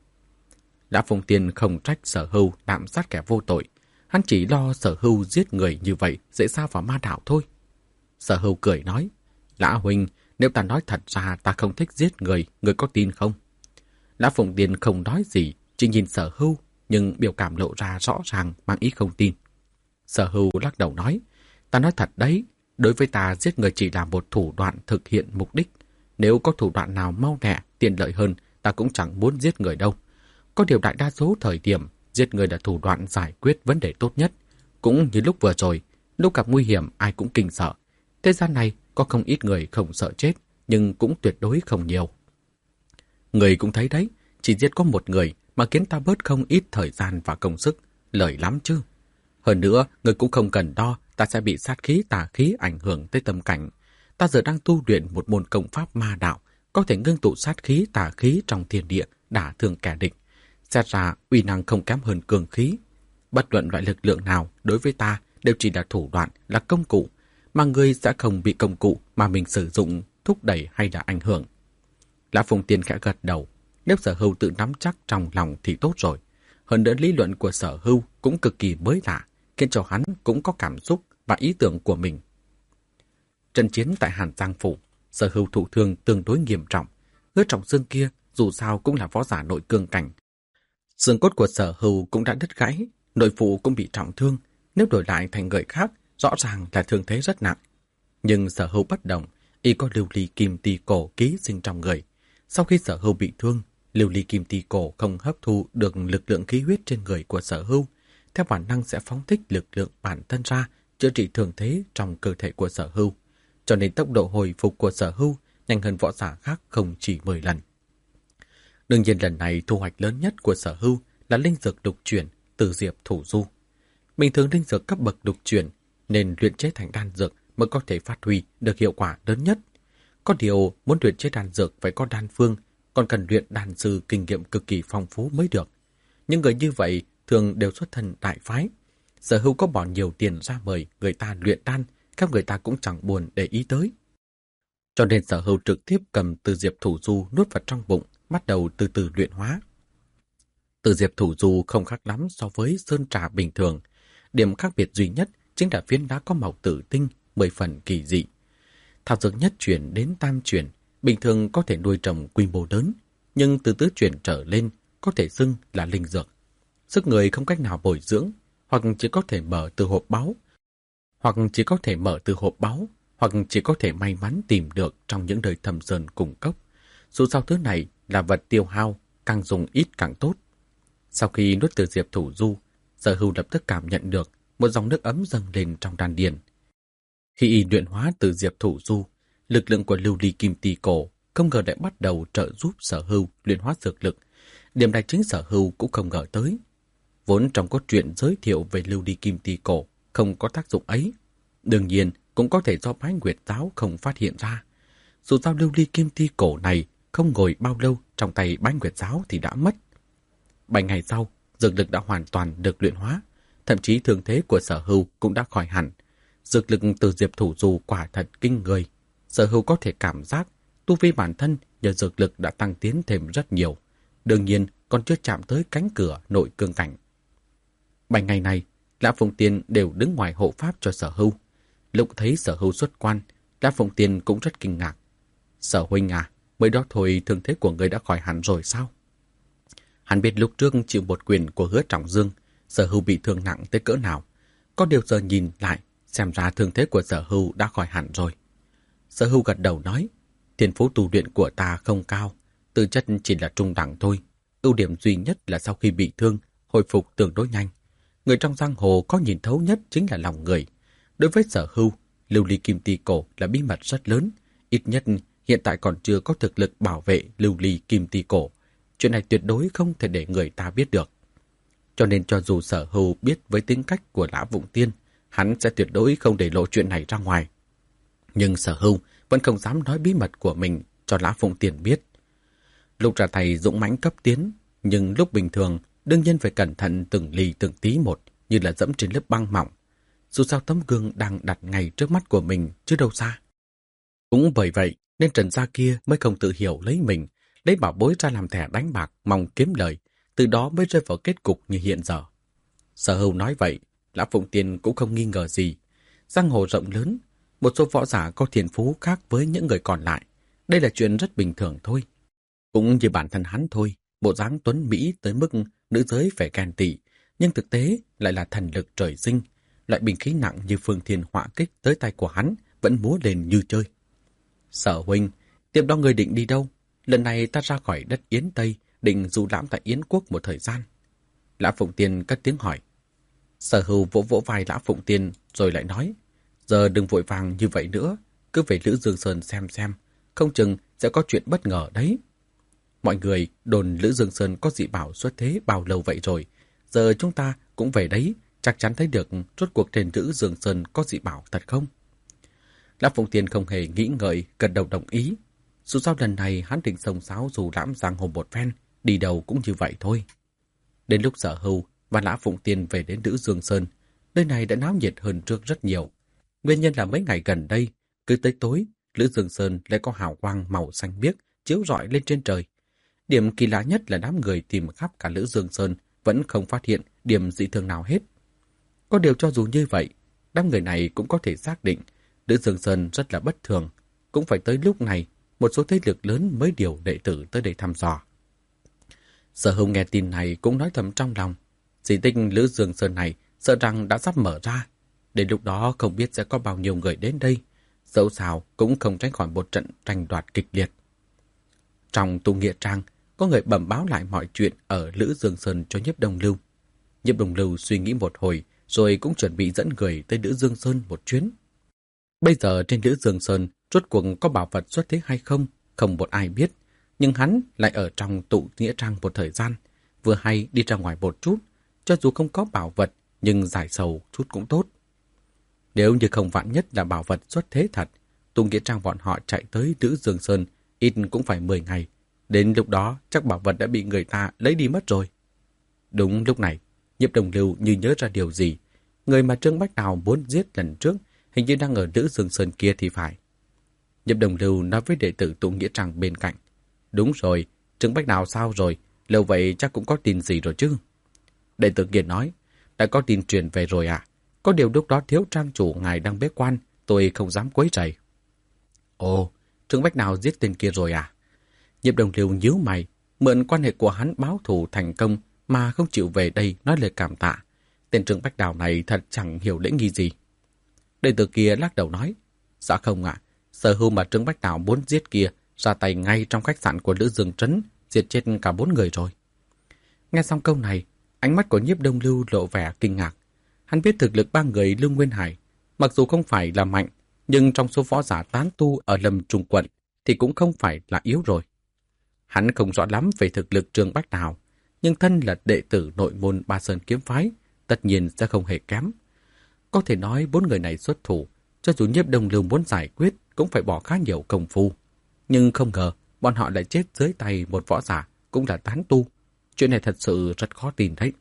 Lã Phụng Tiên không trách Sở Hưu lạm sát kẻ vô tội, hắn chỉ lo Sở Hưu giết người như vậy dễ sa vào ma đạo thôi. Sở Hưu cười nói, Lã huynh, nếu ta nói thật ra ta không thích giết người, người có tin không? Lã Phụng Tiên không nói gì, chỉ nhìn Sở Hưu, nhưng biểu cảm lộ ra rõ ràng mang ý không tin. Sở Hưu lắc đầu nói, ta nói thật đấy, đối với ta giết người chỉ là một thủ đoạn thực hiện mục đích. Nếu có thủ đoạn nào mau lẹ, tiện lợi hơn, ta cũng chẳng muốn giết người đâu. Có điều đại đa số thời điểm, giết người là thủ đoạn giải quyết vấn đề tốt nhất. Cũng như lúc vừa rồi, lúc gặp nguy hiểm ai cũng kinh sợ. Thế gian này có không ít người không sợ chết, nhưng cũng tuyệt đối không nhiều. Người cũng thấy đấy, chỉ giết có một người mà khiến ta bớt không ít thời gian và công sức, lợi lắm chứ. Hơn nữa, người cũng không cần đo, ta sẽ bị sát khí tà khí ảnh hưởng tới tâm cảnh. Ta giờ đang tu luyện một môn công pháp ma đạo, có thể ngưng tụ sát khí tà khí trong thiên địa, đả thương kẻ địch. Xét ra, uy năng không kém hơn cường khí. Bất luận loại lực lượng nào đối với ta đều chỉ là thủ đoạn, là công cụ, mà người sẽ không bị công cụ mà mình sử dụng thúc đẩy hay là ảnh hưởng. Lã Phụng Tiên khẽ gật đầu, nếu Sở Hưu tự nắm chắc trong lòng thì tốt rồi. Hơn nữa lý luận của Sở Hưu cũng cực kỳ mới lạ, khiến cho hắn cũng có cảm xúc và ý tưởng của mình. Trận chiến tại Hàn Giang Phủ, Sở Hưu thụ thương tương đối nghiêm trọng. Hứa Trọng Dương kia dù sao cũng là võ giả nội cương cảnh. Xương cốt của Sở Hưu cũng đã đứt gãy, nội phụ cũng bị trọng thương. Nếu đổi lại thành người khác, rõ ràng là thương thế rất nặng. Nhưng Sở Hưu bất động, y có lưu ly kim ti cổ ký sinh trong người. Sau khi Sở Hưu bị thương, lưu ly kim ti cổ không hấp thu được lực lượng khí huyết trên người của Sở Hưu, theo bản năng sẽ phóng thích lực lượng bản thân ra, chữa trị thương thế trong cơ thể của Sở Hưu. Cho nên tốc độ hồi phục của Sở Hưu nhanh hơn võ giả khác không chỉ mười lần. Đương nhiên lần này thu hoạch lớn nhất của Sở Hưu là linh dược đục chuyển từ Diệp Thủ Du. Bình thường linh dược cấp bậc đục chuyển nên luyện chế thành đan dược mới có thể phát huy được hiệu quả lớn nhất. Có điều muốn luyện chế đan dược phải có đan phương, còn cần luyện đan sư kinh nghiệm cực kỳ phong phú mới được. Những người như vậy thường đều xuất thân đại phái. Sở Hưu có bỏ nhiều tiền ra mời người ta luyện đan, các người ta cũng chẳng buồn để ý tới. Cho nên Sở Hưu trực tiếp cầm từ Diệp Thủ Du nuốt vào trong bụng, bắt đầu từ từ luyện hóa. Từ Diệp Thủ Du không khác lắm so với sơn trà bình thường. Điểm khác biệt duy nhất chính là viên đá có màu tử tinh, mười phần kỳ dị. Thảo dược nhất chuyển đến tam chuyển, bình thường có thể nuôi trồng quy mô lớn, nhưng từ tứ chuyển trở lên có thể xưng là linh dược. Sức người không cách nào bồi dưỡng, hoặc chỉ có thể mở từ hộp báu, hoặc chỉ có thể mở từ hộp báu, hoặc chỉ có thể may mắn tìm được trong những nơi thâm sơn cùng cốc. Dù sao thứ này là vật tiêu hao, càng dùng ít càng tốt. Sau khi nuốt từ diệp thủ du, Sở Hưu lập tức cảm nhận được một dòng nước ấm dâng lên trong đan điền. Khi y luyện hóa từ diệp thủ du, lực lượng của lưu ly kim ti cổ không ngờ lại bắt đầu trợ giúp Sở Hưu luyện hóa dược lực. Điểm này chính Sở Hưu cũng không ngờ tới. Vốn trong cốt truyện giới thiệu về lưu ly kim ti cổ không có tác dụng ấy. Đương nhiên cũng có thể do Bái Nguyệt giáo không phát hiện ra. Dù sao lưu ly kim ti cổ này không ngồi bao lâu trong tay Bái Nguyệt giáo thì đã mất. Bảy ngày sau, dược lực đã hoàn toàn được luyện hóa. Thậm chí thương thế của Sở Hưu cũng đã khỏi hẳn. Dược lực từ diệp thủ du quả thật kinh người. Sở Hưu có thể cảm giác tu vi bản thân nhờ dược lực đã tăng tiến thêm rất nhiều. Đương nhiên còn chưa chạm tới cánh cửa nội cương cảnh. Bảy ngày này, Lã Phụng Tiên đều đứng ngoài hộ pháp cho Sở Hưu. Lúc thấy Sở Hưu xuất quan, Lã Phụng Tiên cũng rất kinh ngạc. Sở huynh à, mới đó thôi thương thế của người đã khỏi hẳn rồi sao? Hắn biết lúc trước chịu một quyền của Hứa Trọng Dương, Sở Hưu bị thương nặng tới cỡ nào. Có điều giờ nhìn lại, xem ra thương thế của Sở Hưu đã khỏi hẳn rồi. Sở Hưu gật đầu nói, thiên phú tu luyện của ta không cao, tư chất chỉ là trung đẳng thôi. Ưu điểm duy nhất là sau khi bị thương, hồi phục tương đối nhanh. Người trong giang hồ có nhìn thấu nhất chính là lòng người. Đối với Sở Hưu, lưu ly kim ti cổ là bí mật rất lớn. Ít nhất hiện tại còn chưa có thực lực bảo vệ lưu ly kim ti cổ. Chuyện này tuyệt đối không thể để người ta biết được. Cho nên cho dù Sở Hưu biết với tính cách của Lã Vụng Tiên, hắn sẽ tuyệt đối không để lộ chuyện này ra ngoài. Nhưng Sở Hưu vẫn không dám nói bí mật của mình cho Lã Phụng Tiên biết. Lúc ra thầy dũng mãnh cấp tiến, nhưng lúc bình thường đương nhiên phải cẩn thận từng ly từng tí một, như là dẫm trên lớp băng mỏng. Dù sao tấm gương đang đặt ngay trước mắt của mình chứ đâu xa. Cũng bởi vậy nên Trần gia kia mới không tự hiểu lấy mình, lấy bảo bối ra làm thẻ đánh bạc mong kiếm lời, từ đó mới rơi vào kết cục như hiện giờ. Sở Hưu nói vậy, Lã Phụng Tiên cũng không nghi ngờ gì. Giang hồ rộng lớn, một số võ giả có thiên phú khác với những người còn lại. Đây là chuyện rất bình thường thôi. Cũng như bản thân hắn thôi, bộ dáng tuấn Mỹ tới mức nữ giới phải ghen tị, nhưng thực tế lại là thần lực trời sinh. Loại binh khí nặng như phương thiên họa kích tới tay của hắn vẫn múa lên như chơi. Sở huynh, tiếp đó người định đi đâu? Lần này ta ra khỏi đất Yến Tây, định du lãm tại Yến Quốc một thời gian. Lã Phụng Tiên cất tiếng hỏi. Sở Hưu vỗ vỗ vai Lã Phụng Tiên rồi lại nói, giờ đừng vội vàng như vậy nữa, cứ về Lữ Dương Sơn xem xem, không chừng sẽ có chuyện bất ngờ đấy. Mọi người đồn Lữ Dương Sơn có dị bảo xuất thế bao lâu vậy rồi, giờ chúng ta cũng về đấy, chắc chắn thấy được rốt cuộc trên Lữ Dương Sơn có dị bảo thật không? Lã Phụng Tiên không hề nghĩ ngợi, gật đầu đồng ý. Dù sao lần này hắn định sông sáo dù lãm giang hồ một phen, đi đầu cũng như vậy thôi. Đến lúc Sở Hưu và Lã Phụng Tiên về đến Lữ Dương Sơn, nơi này đã náo nhiệt hơn trước rất nhiều. Nguyên nhân là mấy ngày gần đây, cứ tới tối, Lữ Dương Sơn lại có hào quang màu xanh biếc chiếu rọi lên trên trời. Điểm kỳ lạ nhất là đám người tìm khắp cả Lữ Dương Sơn vẫn không phát hiện điểm dị thường nào hết. Có điều cho dù như vậy, đám người này cũng có thể xác định Lữ Dương Sơn rất là bất thường. Cũng phải tới lúc này, một số thế lực lớn mới điều đệ tử tới đây thăm dò. Sở Hưu nghe tin này cũng nói thầm trong lòng. Di tích Lữ Dương Sơn này sợ rằng đã sắp mở ra. Đến lúc đó không biết sẽ có bao nhiêu người đến đây. Dẫu sao cũng không tránh khỏi một trận tranh đoạt kịch liệt. Trong Tu Nghĩa Trang, có người bẩm báo lại mọi chuyện ở Lữ Dương Sơn cho Nhiếp Đông Lưu. Nhiếp Đông Lưu suy nghĩ một hồi, rồi cũng chuẩn bị dẫn người tới Lữ Dương Sơn một chuyến. Bây giờ trên Lữ Dương Sơn, rốt cuộc có bảo vật xuất thế hay không, không một ai biết. Nhưng hắn lại ở trong Tu Nghĩa Trang một thời gian, vừa hay đi ra ngoài một chút, cho dù không có bảo vật, nhưng giải sầu chút cũng tốt. Nếu như không vạn nhất là bảo vật xuất thế thật, Tu Nghĩa Trang bọn họ chạy tới Lữ Dương Sơn ít cũng phải mười ngày. Đến lúc đó chắc bảo vật đã bị người ta lấy đi mất rồi. Đúng lúc này, Nhiếp Đông Lưu như nhớ ra điều gì. Người mà Trương Bách Đào muốn giết lần trước hình như đang ở Lữ Dương Sơn kia thì phải. Nhiếp Đông Lưu nói với đệ tử Tu Nghĩa Trang bên cạnh. Đúng rồi, Trương Bách Đào sao rồi? Lâu vậy chắc cũng có tin gì rồi chứ? Đệ tử kia nói, đã có tin truyền về rồi à? Có điều lúc đó thiếu trang chủ ngài đang bế quan, tôi không dám quấy rầy. Ồ, Trương Bách Đào giết tên kia rồi à? Nhiếp Đông Lưu nhíu mày, mượn quan hệ của hắn báo thù thành công mà không chịu về đây nói lời cảm tạ. Tên Trương Bách Đào này thật chẳng hiểu lễ nghi gì. Đệ tử kia lắc đầu nói, Dạ không ạ, Sở Hưu mà Trương Bách Đào muốn giết kia ra tay ngay trong khách sạn của Lữ Dương Trấn, diệt chết cả bốn người rồi. Nghe xong câu này, ánh mắt của Nhiếp Đông Lưu lộ vẻ kinh ngạc. Hắn biết thực lực ba người Lương Nguyên Hải, mặc dù không phải là mạnh, nhưng trong số võ giả tán tu ở Lâm Trung quận thì cũng không phải là yếu rồi. Hắn không rõ lắm về thực lực Trương Bách Đào, nhưng thân là đệ tử nội môn Ba Sơn kiếm phái, tất nhiên sẽ không hề kém. Có thể nói bốn người này xuất thủ, cho dù Nhiếp Đông Lưu muốn giải quyết cũng phải bỏ khá nhiều công phu. Nhưng không ngờ, bọn họ lại chết dưới tay một võ giả cũng là tán tu. Chuyện này thật sự rất khó tin đấy.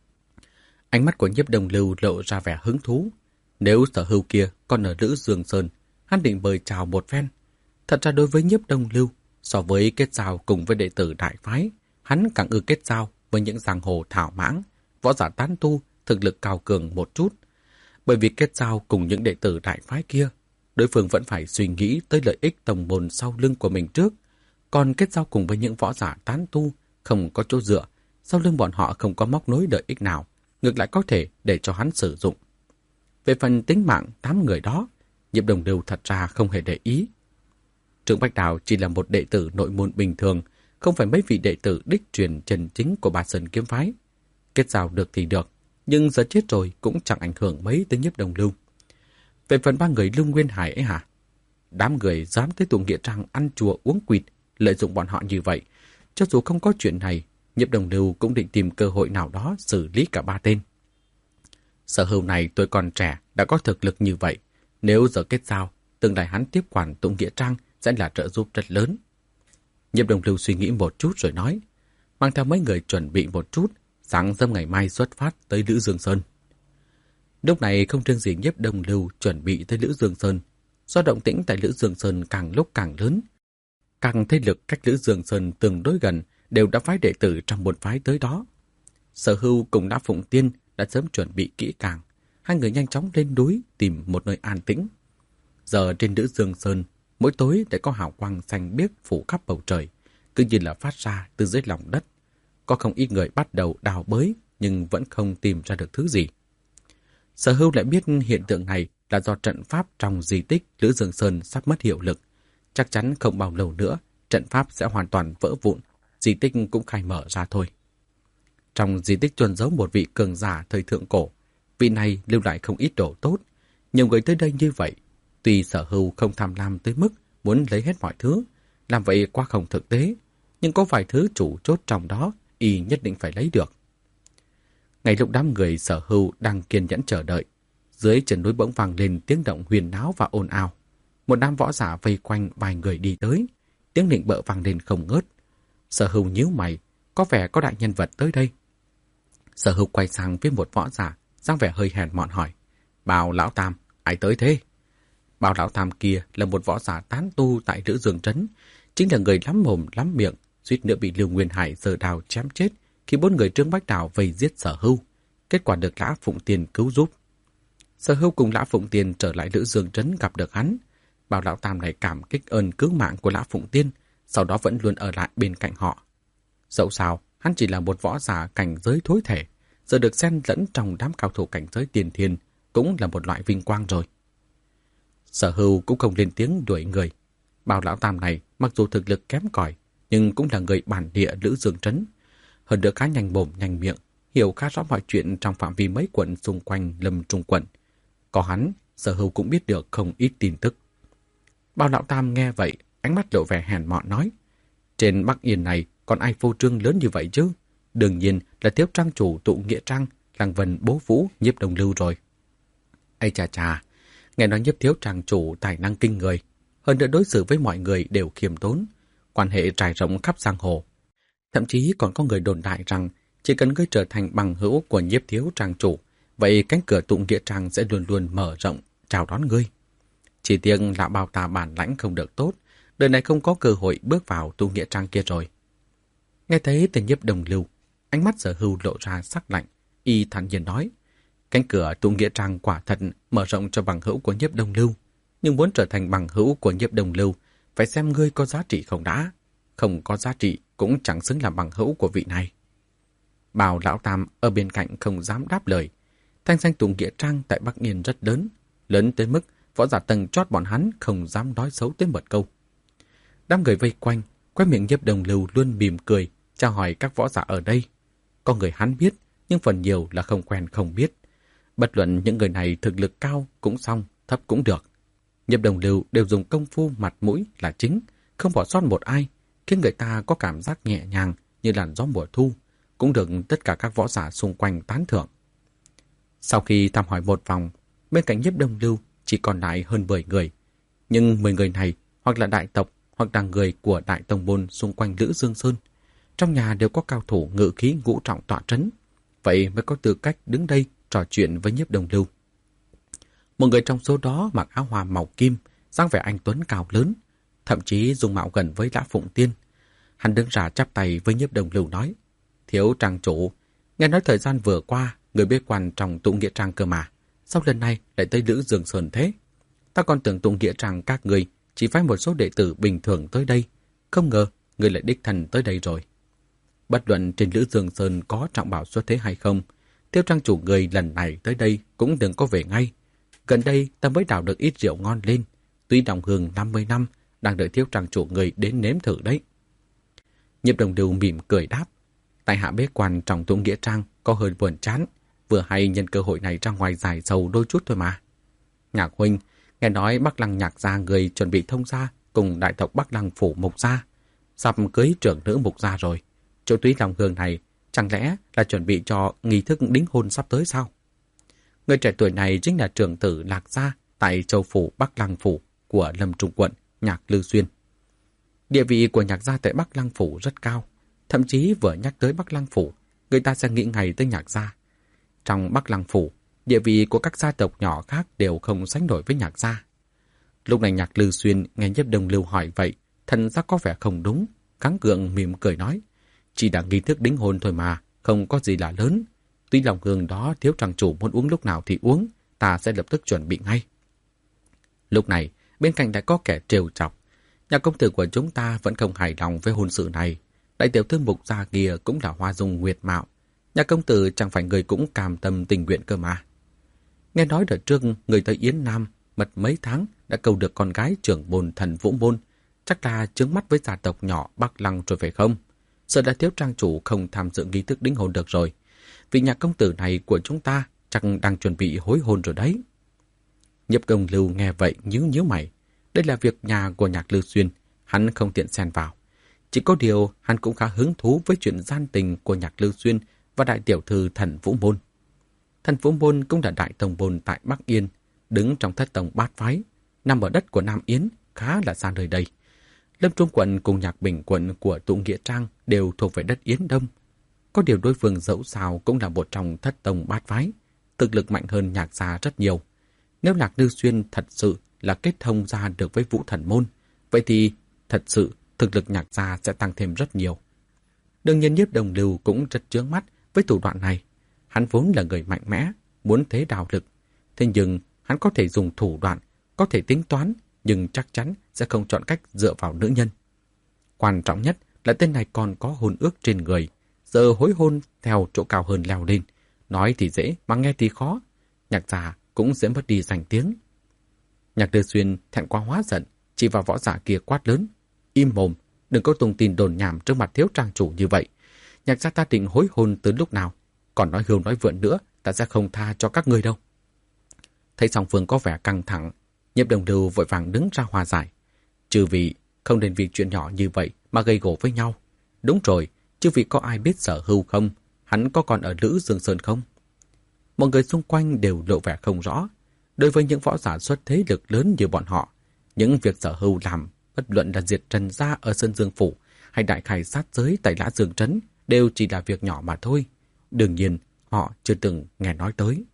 Ánh mắt của Nhiếp Đông Lưu lộ ra vẻ hứng thú. Nếu Sở Hưu kia còn ở Lữ Dương Sơn, hắn định mời chào một phen. Thật ra đối với Nhiếp Đông Lưu, so với kết giao cùng với đệ tử đại phái, hắn càng ưa kết giao với những giang hồ thảo mãng, võ giả tán tu, thực lực cao cường một chút. Bởi vì kết giao cùng những đệ tử đại phái kia, đối phương vẫn phải suy nghĩ tới lợi ích tổng môn sau lưng của mình trước. Còn kết giao cùng với những võ giả tán tu, không có chỗ dựa, sau lưng bọn họ không có móc nối lợi ích nào, ngược lại có thể để cho hắn sử dụng. Về phần tính mạng tám người đó, Nhiếp Đông Lưu thật ra không hề để ý. Trương Bách Đào chỉ là một đệ tử nội môn bình thường, không phải mấy vị đệ tử đích truyền chân chính của Ba Sơn kiếm phái. Kết giao được thì được, nhưng giờ chết rồi cũng chẳng ảnh hưởng mấy tới Nhiếp Đông Lưu. Về phần ba người Lương Nguyên Hải ấy hả? Đám người dám tới tụ nghĩa trang ăn chùa uống quỵt, lợi dụng bọn họ như vậy. Cho dù không có chuyện này, Nhiếp Đông Lưu cũng định tìm cơ hội nào đó xử lý cả ba tên. Sở Hưu này tôi còn trẻ, đã có thực lực như vậy. Nếu giờ kết giao, tương lai hắn tiếp quản tụ nghĩa trang sẽ là trợ giúp rất lớn. Nhiếp Đông Lưu suy nghĩ một chút rồi nói, mang theo mấy người chuẩn bị một chút, sáng sớm ngày mai xuất phát tới Lữ Dương Sơn. Lúc này không riêng gì Nhiếp Đông Lưu chuẩn bị tới Lữ Dương Sơn, do động tĩnh tại Lữ Dương Sơn càng lúc càng lớn. Các thế lực cách Lữ Dương Sơn tương đối gần đều đã phái đệ tử trong một phái tới đó. Sở Hưu cùng Lã Phụng Tiên đã sớm chuẩn bị kỹ càng, hai người nhanh chóng lên núi tìm một nơi an tĩnh. Giờ trên Lữ Dương Sơn, mỗi tối lại có hào quang xanh biếc phủ khắp bầu trời, cứ như là phát ra từ dưới lòng đất. Có không ít người bắt đầu đào bới nhưng vẫn không tìm ra được thứ gì. Sở Hưu lại biết hiện tượng này là do trận pháp trong di tích Lữ Dương Sơn sắp mất hiệu lực. Chắc chắn không bao lâu nữa, trận pháp sẽ hoàn toàn vỡ vụn, di tích cũng khai mở ra thôi. Trong di tích chôn giấu một vị cường giả thời thượng cổ, vị này lưu lại không ít đồ tốt. Nhiều người tới đây như vậy, tuy Sở Hưu không tham lam tới mức muốn lấy hết mọi thứ, làm vậy quá không thực tế, nhưng có vài thứ chủ chốt trong đó, y nhất định phải lấy được. Ngay lúc đám người Sở Hưu đang kiên nhẫn chờ đợi, dưới chân núi bỗng vang lên tiếng động huyền náo và ồn ào. Một đám võ giả vây quanh vài người đi tới, tiếng nịnh bợ vang lên không ngớt. Sở Hưu nhíu mày, có vẻ có đại nhân vật tới đây. Sở Hưu quay sang với một võ giả, dáng vẻ hơi hèn mọn hỏi, Bào Lão Tam, ai tới thế? Bào Lão Tam kia là một võ giả tán tu tại Lữ Dương Trấn, chính là người lắm mồm lắm miệng, suýt nữa bị Lưu Nguyên Hải giơ đao chém chết khi bốn người Trương Bách Đào vây giết Sở Hưu. Kết quả được Lã Phụng Tiên cứu giúp. Sở Hưu cùng Lã Phụng Tiên trở lại Lữ Dương Trấn gặp được hắn. Bào Lão Tam này cảm kích ơn cứu mạng của Lã Phụng Tiên, sau đó vẫn luôn ở lại bên cạnh họ. Dẫu sao, hắn chỉ là một võ giả cảnh giới thối thể, giờ được xen lẫn trong đám cao thủ cảnh giới tiền thiên, cũng là một loại vinh quang rồi. Sở Hưu cũng không lên tiếng đuổi người. Bào Lão Tam này mặc dù thực lực kém cỏi, nhưng cũng là người bản địa Lữ Dương Trấn. Hơn nữa khá nhanh mồm nhanh miệng, hiểu khá rõ mọi chuyện trong phạm vi mấy quận xung quanh Lâm Trung quận. Có hắn, Sở Hưu cũng biết được không ít tin tức. Bào Lão Tam nghe vậy, ánh mắt lộ vẻ hèn mọn nói, trên Bắc Yên này còn ai phô trương lớn như vậy chứ? Đương nhiên là thiếu trang chủ tụ nghĩa trang, Lăng Vân bố Vũ, Nhiếp Đông Lưu rồi. Ây chà chà, nghe nói Nhiếp thiếu trang chủ tài năng kinh người, hơn nữa đối xử với mọi người đều khiêm tốn, quan hệ trải rộng khắp giang hồ. Thậm chí còn có người đồn đại rằng chỉ cần ngươi trở thành bằng hữu của Nhiếp thiếu trang chủ, vậy cánh cửa tụ nghĩa trang sẽ luôn luôn mở rộng chào đón ngươi. Chỉ tiếc lão Bao ta bản lãnh không được tốt, đời này không có cơ hội bước vào tụ nghĩa trang kia rồi. Nghe thấy tên Nhiếp Đông Lưu, ánh mắt Sở Hưu lộ ra sắc lạnh, y thản nhiên nói, cánh cửa tụ nghĩa trang quả thật mở rộng cho bằng hữu của Nhiếp Đông Lưu, nhưng muốn trở thành bằng hữu của Nhiếp Đông Lưu, phải xem ngươi có giá trị không đã. Không có giá trị cũng chẳng xứng làm bằng hữu của vị này. Bào Lão Tam ở bên cạnh không dám đáp lời. Thanh danh tụ nghĩa trang tại Bắc Yên rất lớn, lớn tới mức võ giả tầng chót bọn hắn không dám nói xấu tới một câu. Đám người vây quanh, khóe miệng Nhiếp Đồng Lưu luôn mỉm cười, chào hỏi các võ giả ở đây. Có người hắn biết, nhưng phần nhiều là không quen không biết. Bất luận những người này thực lực cao cũng xong, thấp cũng được. Nhiếp Đồng Lưu đều dùng công phu mặt mũi là chính, không bỏ sót một ai, khiến người ta có cảm giác nhẹ nhàng như làn gió mùa thu, cũng được tất cả các võ giả xung quanh tán thưởng. Sau khi thăm hỏi một vòng, bên cạnh Nhiếp Đồng Lưu chỉ còn lại hơn mười người. Nhưng mười người này hoặc là đại tộc hoặc là người của đại tông môn xung quanh Lữ Dương Sơn. Trong nhà đều có cao thủ ngự khí ngũ trọng tọa trấn, vậy mới có tư cách đứng đây trò chuyện với Nhiếp Đồng Lưu. Một người trong số đó mặc áo hoa màu kim, dáng vẻ anh tuấn cao lớn, thậm chí dung mạo gần với Lã Phụng Tiên. Hắn đứng ra chắp tay với Nhiếp Đồng Lưu nói: Thiếu trang chủ, nghe nói thời gian vừa qua người bế quan trong tụ nghĩa trang cơ mà, sao lần này lại tới Lữ Dương Sơn thế? Ta còn tưởng tụ nghĩa trang các người chỉ phái một số đệ tử bình thường tới đây, không ngờ người lại đích thân tới đây rồi. Bất luận trên Lữ Dương Sơn có trọng bảo xuất thế hay không, Tiêu trang chủ người lần này tới đây cũng đừng có về ngay. Gần đây ta mới đào được ít rượu ngon lên, tuy đồng hương năm mươi năm, đang đợi Tiêu trang chủ người đến nếm thử đấy. Nhiếp Đồng Lưu mỉm cười đáp: Tại hạ bế quan trong tụ nghĩa trang có hơi buồn chán, vừa hay nhân cơ hội này ra ngoài giải sầu đôi chút thôi mà. Nhạc huynh, nghe nói Bắc Lăng Nhạc gia người chuẩn bị thông gia cùng đại tộc Bắc Lăng phủ Mục gia, sắp cưới trưởng nữ Mục gia rồi. Chỗ túy lòng hương này chẳng lẽ là chuẩn bị cho nghi thức đính hôn sắp tới sao? Người trẻ tuổi này chính là trưởng tử Lạc gia tại châu phủ Bắc Lăng phủ của Lâm Trung quận Nhạc Lư Xuyên. Địa vị của Nhạc gia tại Bắc Lăng phủ rất cao, thậm chí vừa nhắc tới Bắc Lăng phủ, người ta sẽ nghĩ ngay tới Nhạc gia. Trong Bắc Lăng phủ, địa vị của các gia tộc nhỏ khác đều không sánh nổi với Nhạc gia. Lúc này Nhạc Lư Xuyên nghe Nhiếp Đồng Lưu hỏi vậy, thần sắc có vẻ không đúng, gắng gượng mỉm cười nói: Chỉ là nghi thức đính hôn thôi mà, không có gì là lớn. Tuy lòng hương đó thiếu trang chủ muốn uống lúc nào thì uống, ta sẽ lập tức chuẩn bị ngay. Lúc này, bên cạnh đã có kẻ trêu chọc: Nhà công tử của chúng ta vẫn không hài lòng với hôn sự này. Đại tiểu thư Mục gia kia cũng là hoa dung nguyệt mạo. Nhà công tử chẳng phải người cũng cam tâm tình nguyện cơ mà. Nghe nói đợt trước người tới Yến Nam mất mấy tháng đã cầu được con gái trưởng môn Thần Vũ môn, chắc là chướng mắt với gia tộc nhỏ Bắc Lăng rồi phải không? Sợ đã thiếu trang chủ không tham dự nghi thức đính hôn được rồi. Vị nhà công tử này của chúng ta chắc đang chuẩn bị hối hôn rồi đấy. Nhiếp Đồng Lưu nghe vậy nhíu nhíu mày. Đây là việc nhà của Nhạc Lư Xuyên, hắn không tiện xen vào. Chỉ có điều hắn cũng khá hứng thú với chuyện gian tình của Nhạc Lư Xuyên và đại tiểu thư Thần Vũ môn. Thần Vũ môn cũng là đại tông môn tại Bắc Yên, đứng trong thất tông bát phái, nằm ở đất của Nam Yến, khá là xa nơi đây. Lâm Trung quận cùng Nhạc Bình quận của tụ nghĩa trang đều thuộc về đất Yến Đông. Có điều đối phương dẫu sao cũng là một trong thất tông bát phái, thực lực mạnh hơn Nhạc gia rất nhiều. Nếu Nhạc Lư Xuyên thật sự là kết thông ra được với Vũ Thần môn, vậy thì thật sự thực lực Nhạc gia sẽ tăng thêm rất nhiều. Đương nhiên Nhiếp Đồng Lưu cũng rất chướng mắt với thủ đoạn này. Hắn vốn là người mạnh mẽ, muốn thế đào lực. Thế nhưng hắn có thể dùng thủ đoạn, có thể tính toán, nhưng chắc chắn sẽ không chọn cách dựa vào nữ nhân. Quan trọng nhất là tên này còn có hôn ước trên người, giờ hối hôn theo chỗ cao hơn leo lên. Nói thì dễ mà nghe thì khó, Nhạc gia cũng sẽ mất đi danh tiếng. Nhạc Lư Xuyên thẹn quá hóa giận, chỉ vào võ giả kia quát lớn: Im mồm, đừng có tung tin đồn nhảm trước mặt thiếu trang chủ như vậy. Nhạc gia ta định hối hôn từ lúc nào, còn nói hưu nói vượn nữa, ta sẽ không tha cho các ngươi đâu. Thấy song phương có vẻ căng thẳng, Nhiếp Đồng Lưu vội vàng đứng ra hòa giải. Chư vị không nên vì chuyện nhỏ như vậy mà gây gổ với nhau. Đúng rồi, chư vị có ai biết Sở Hưu không? Hắn có còn ở Lữ Dương Sơn không? Mọi người xung quanh đều lộ vẻ không rõ. Đối với những võ giả xuất thế lực lớn như bọn họ, những việc Sở Hưu làm, bất luận là diệt Trần gia ở Sơn Dương Phủ hay đại khai sát giới tại Lã Dương Trấn, đều chỉ là việc nhỏ mà thôi. Đương nhiên, họ chưa từng nghe nói tới.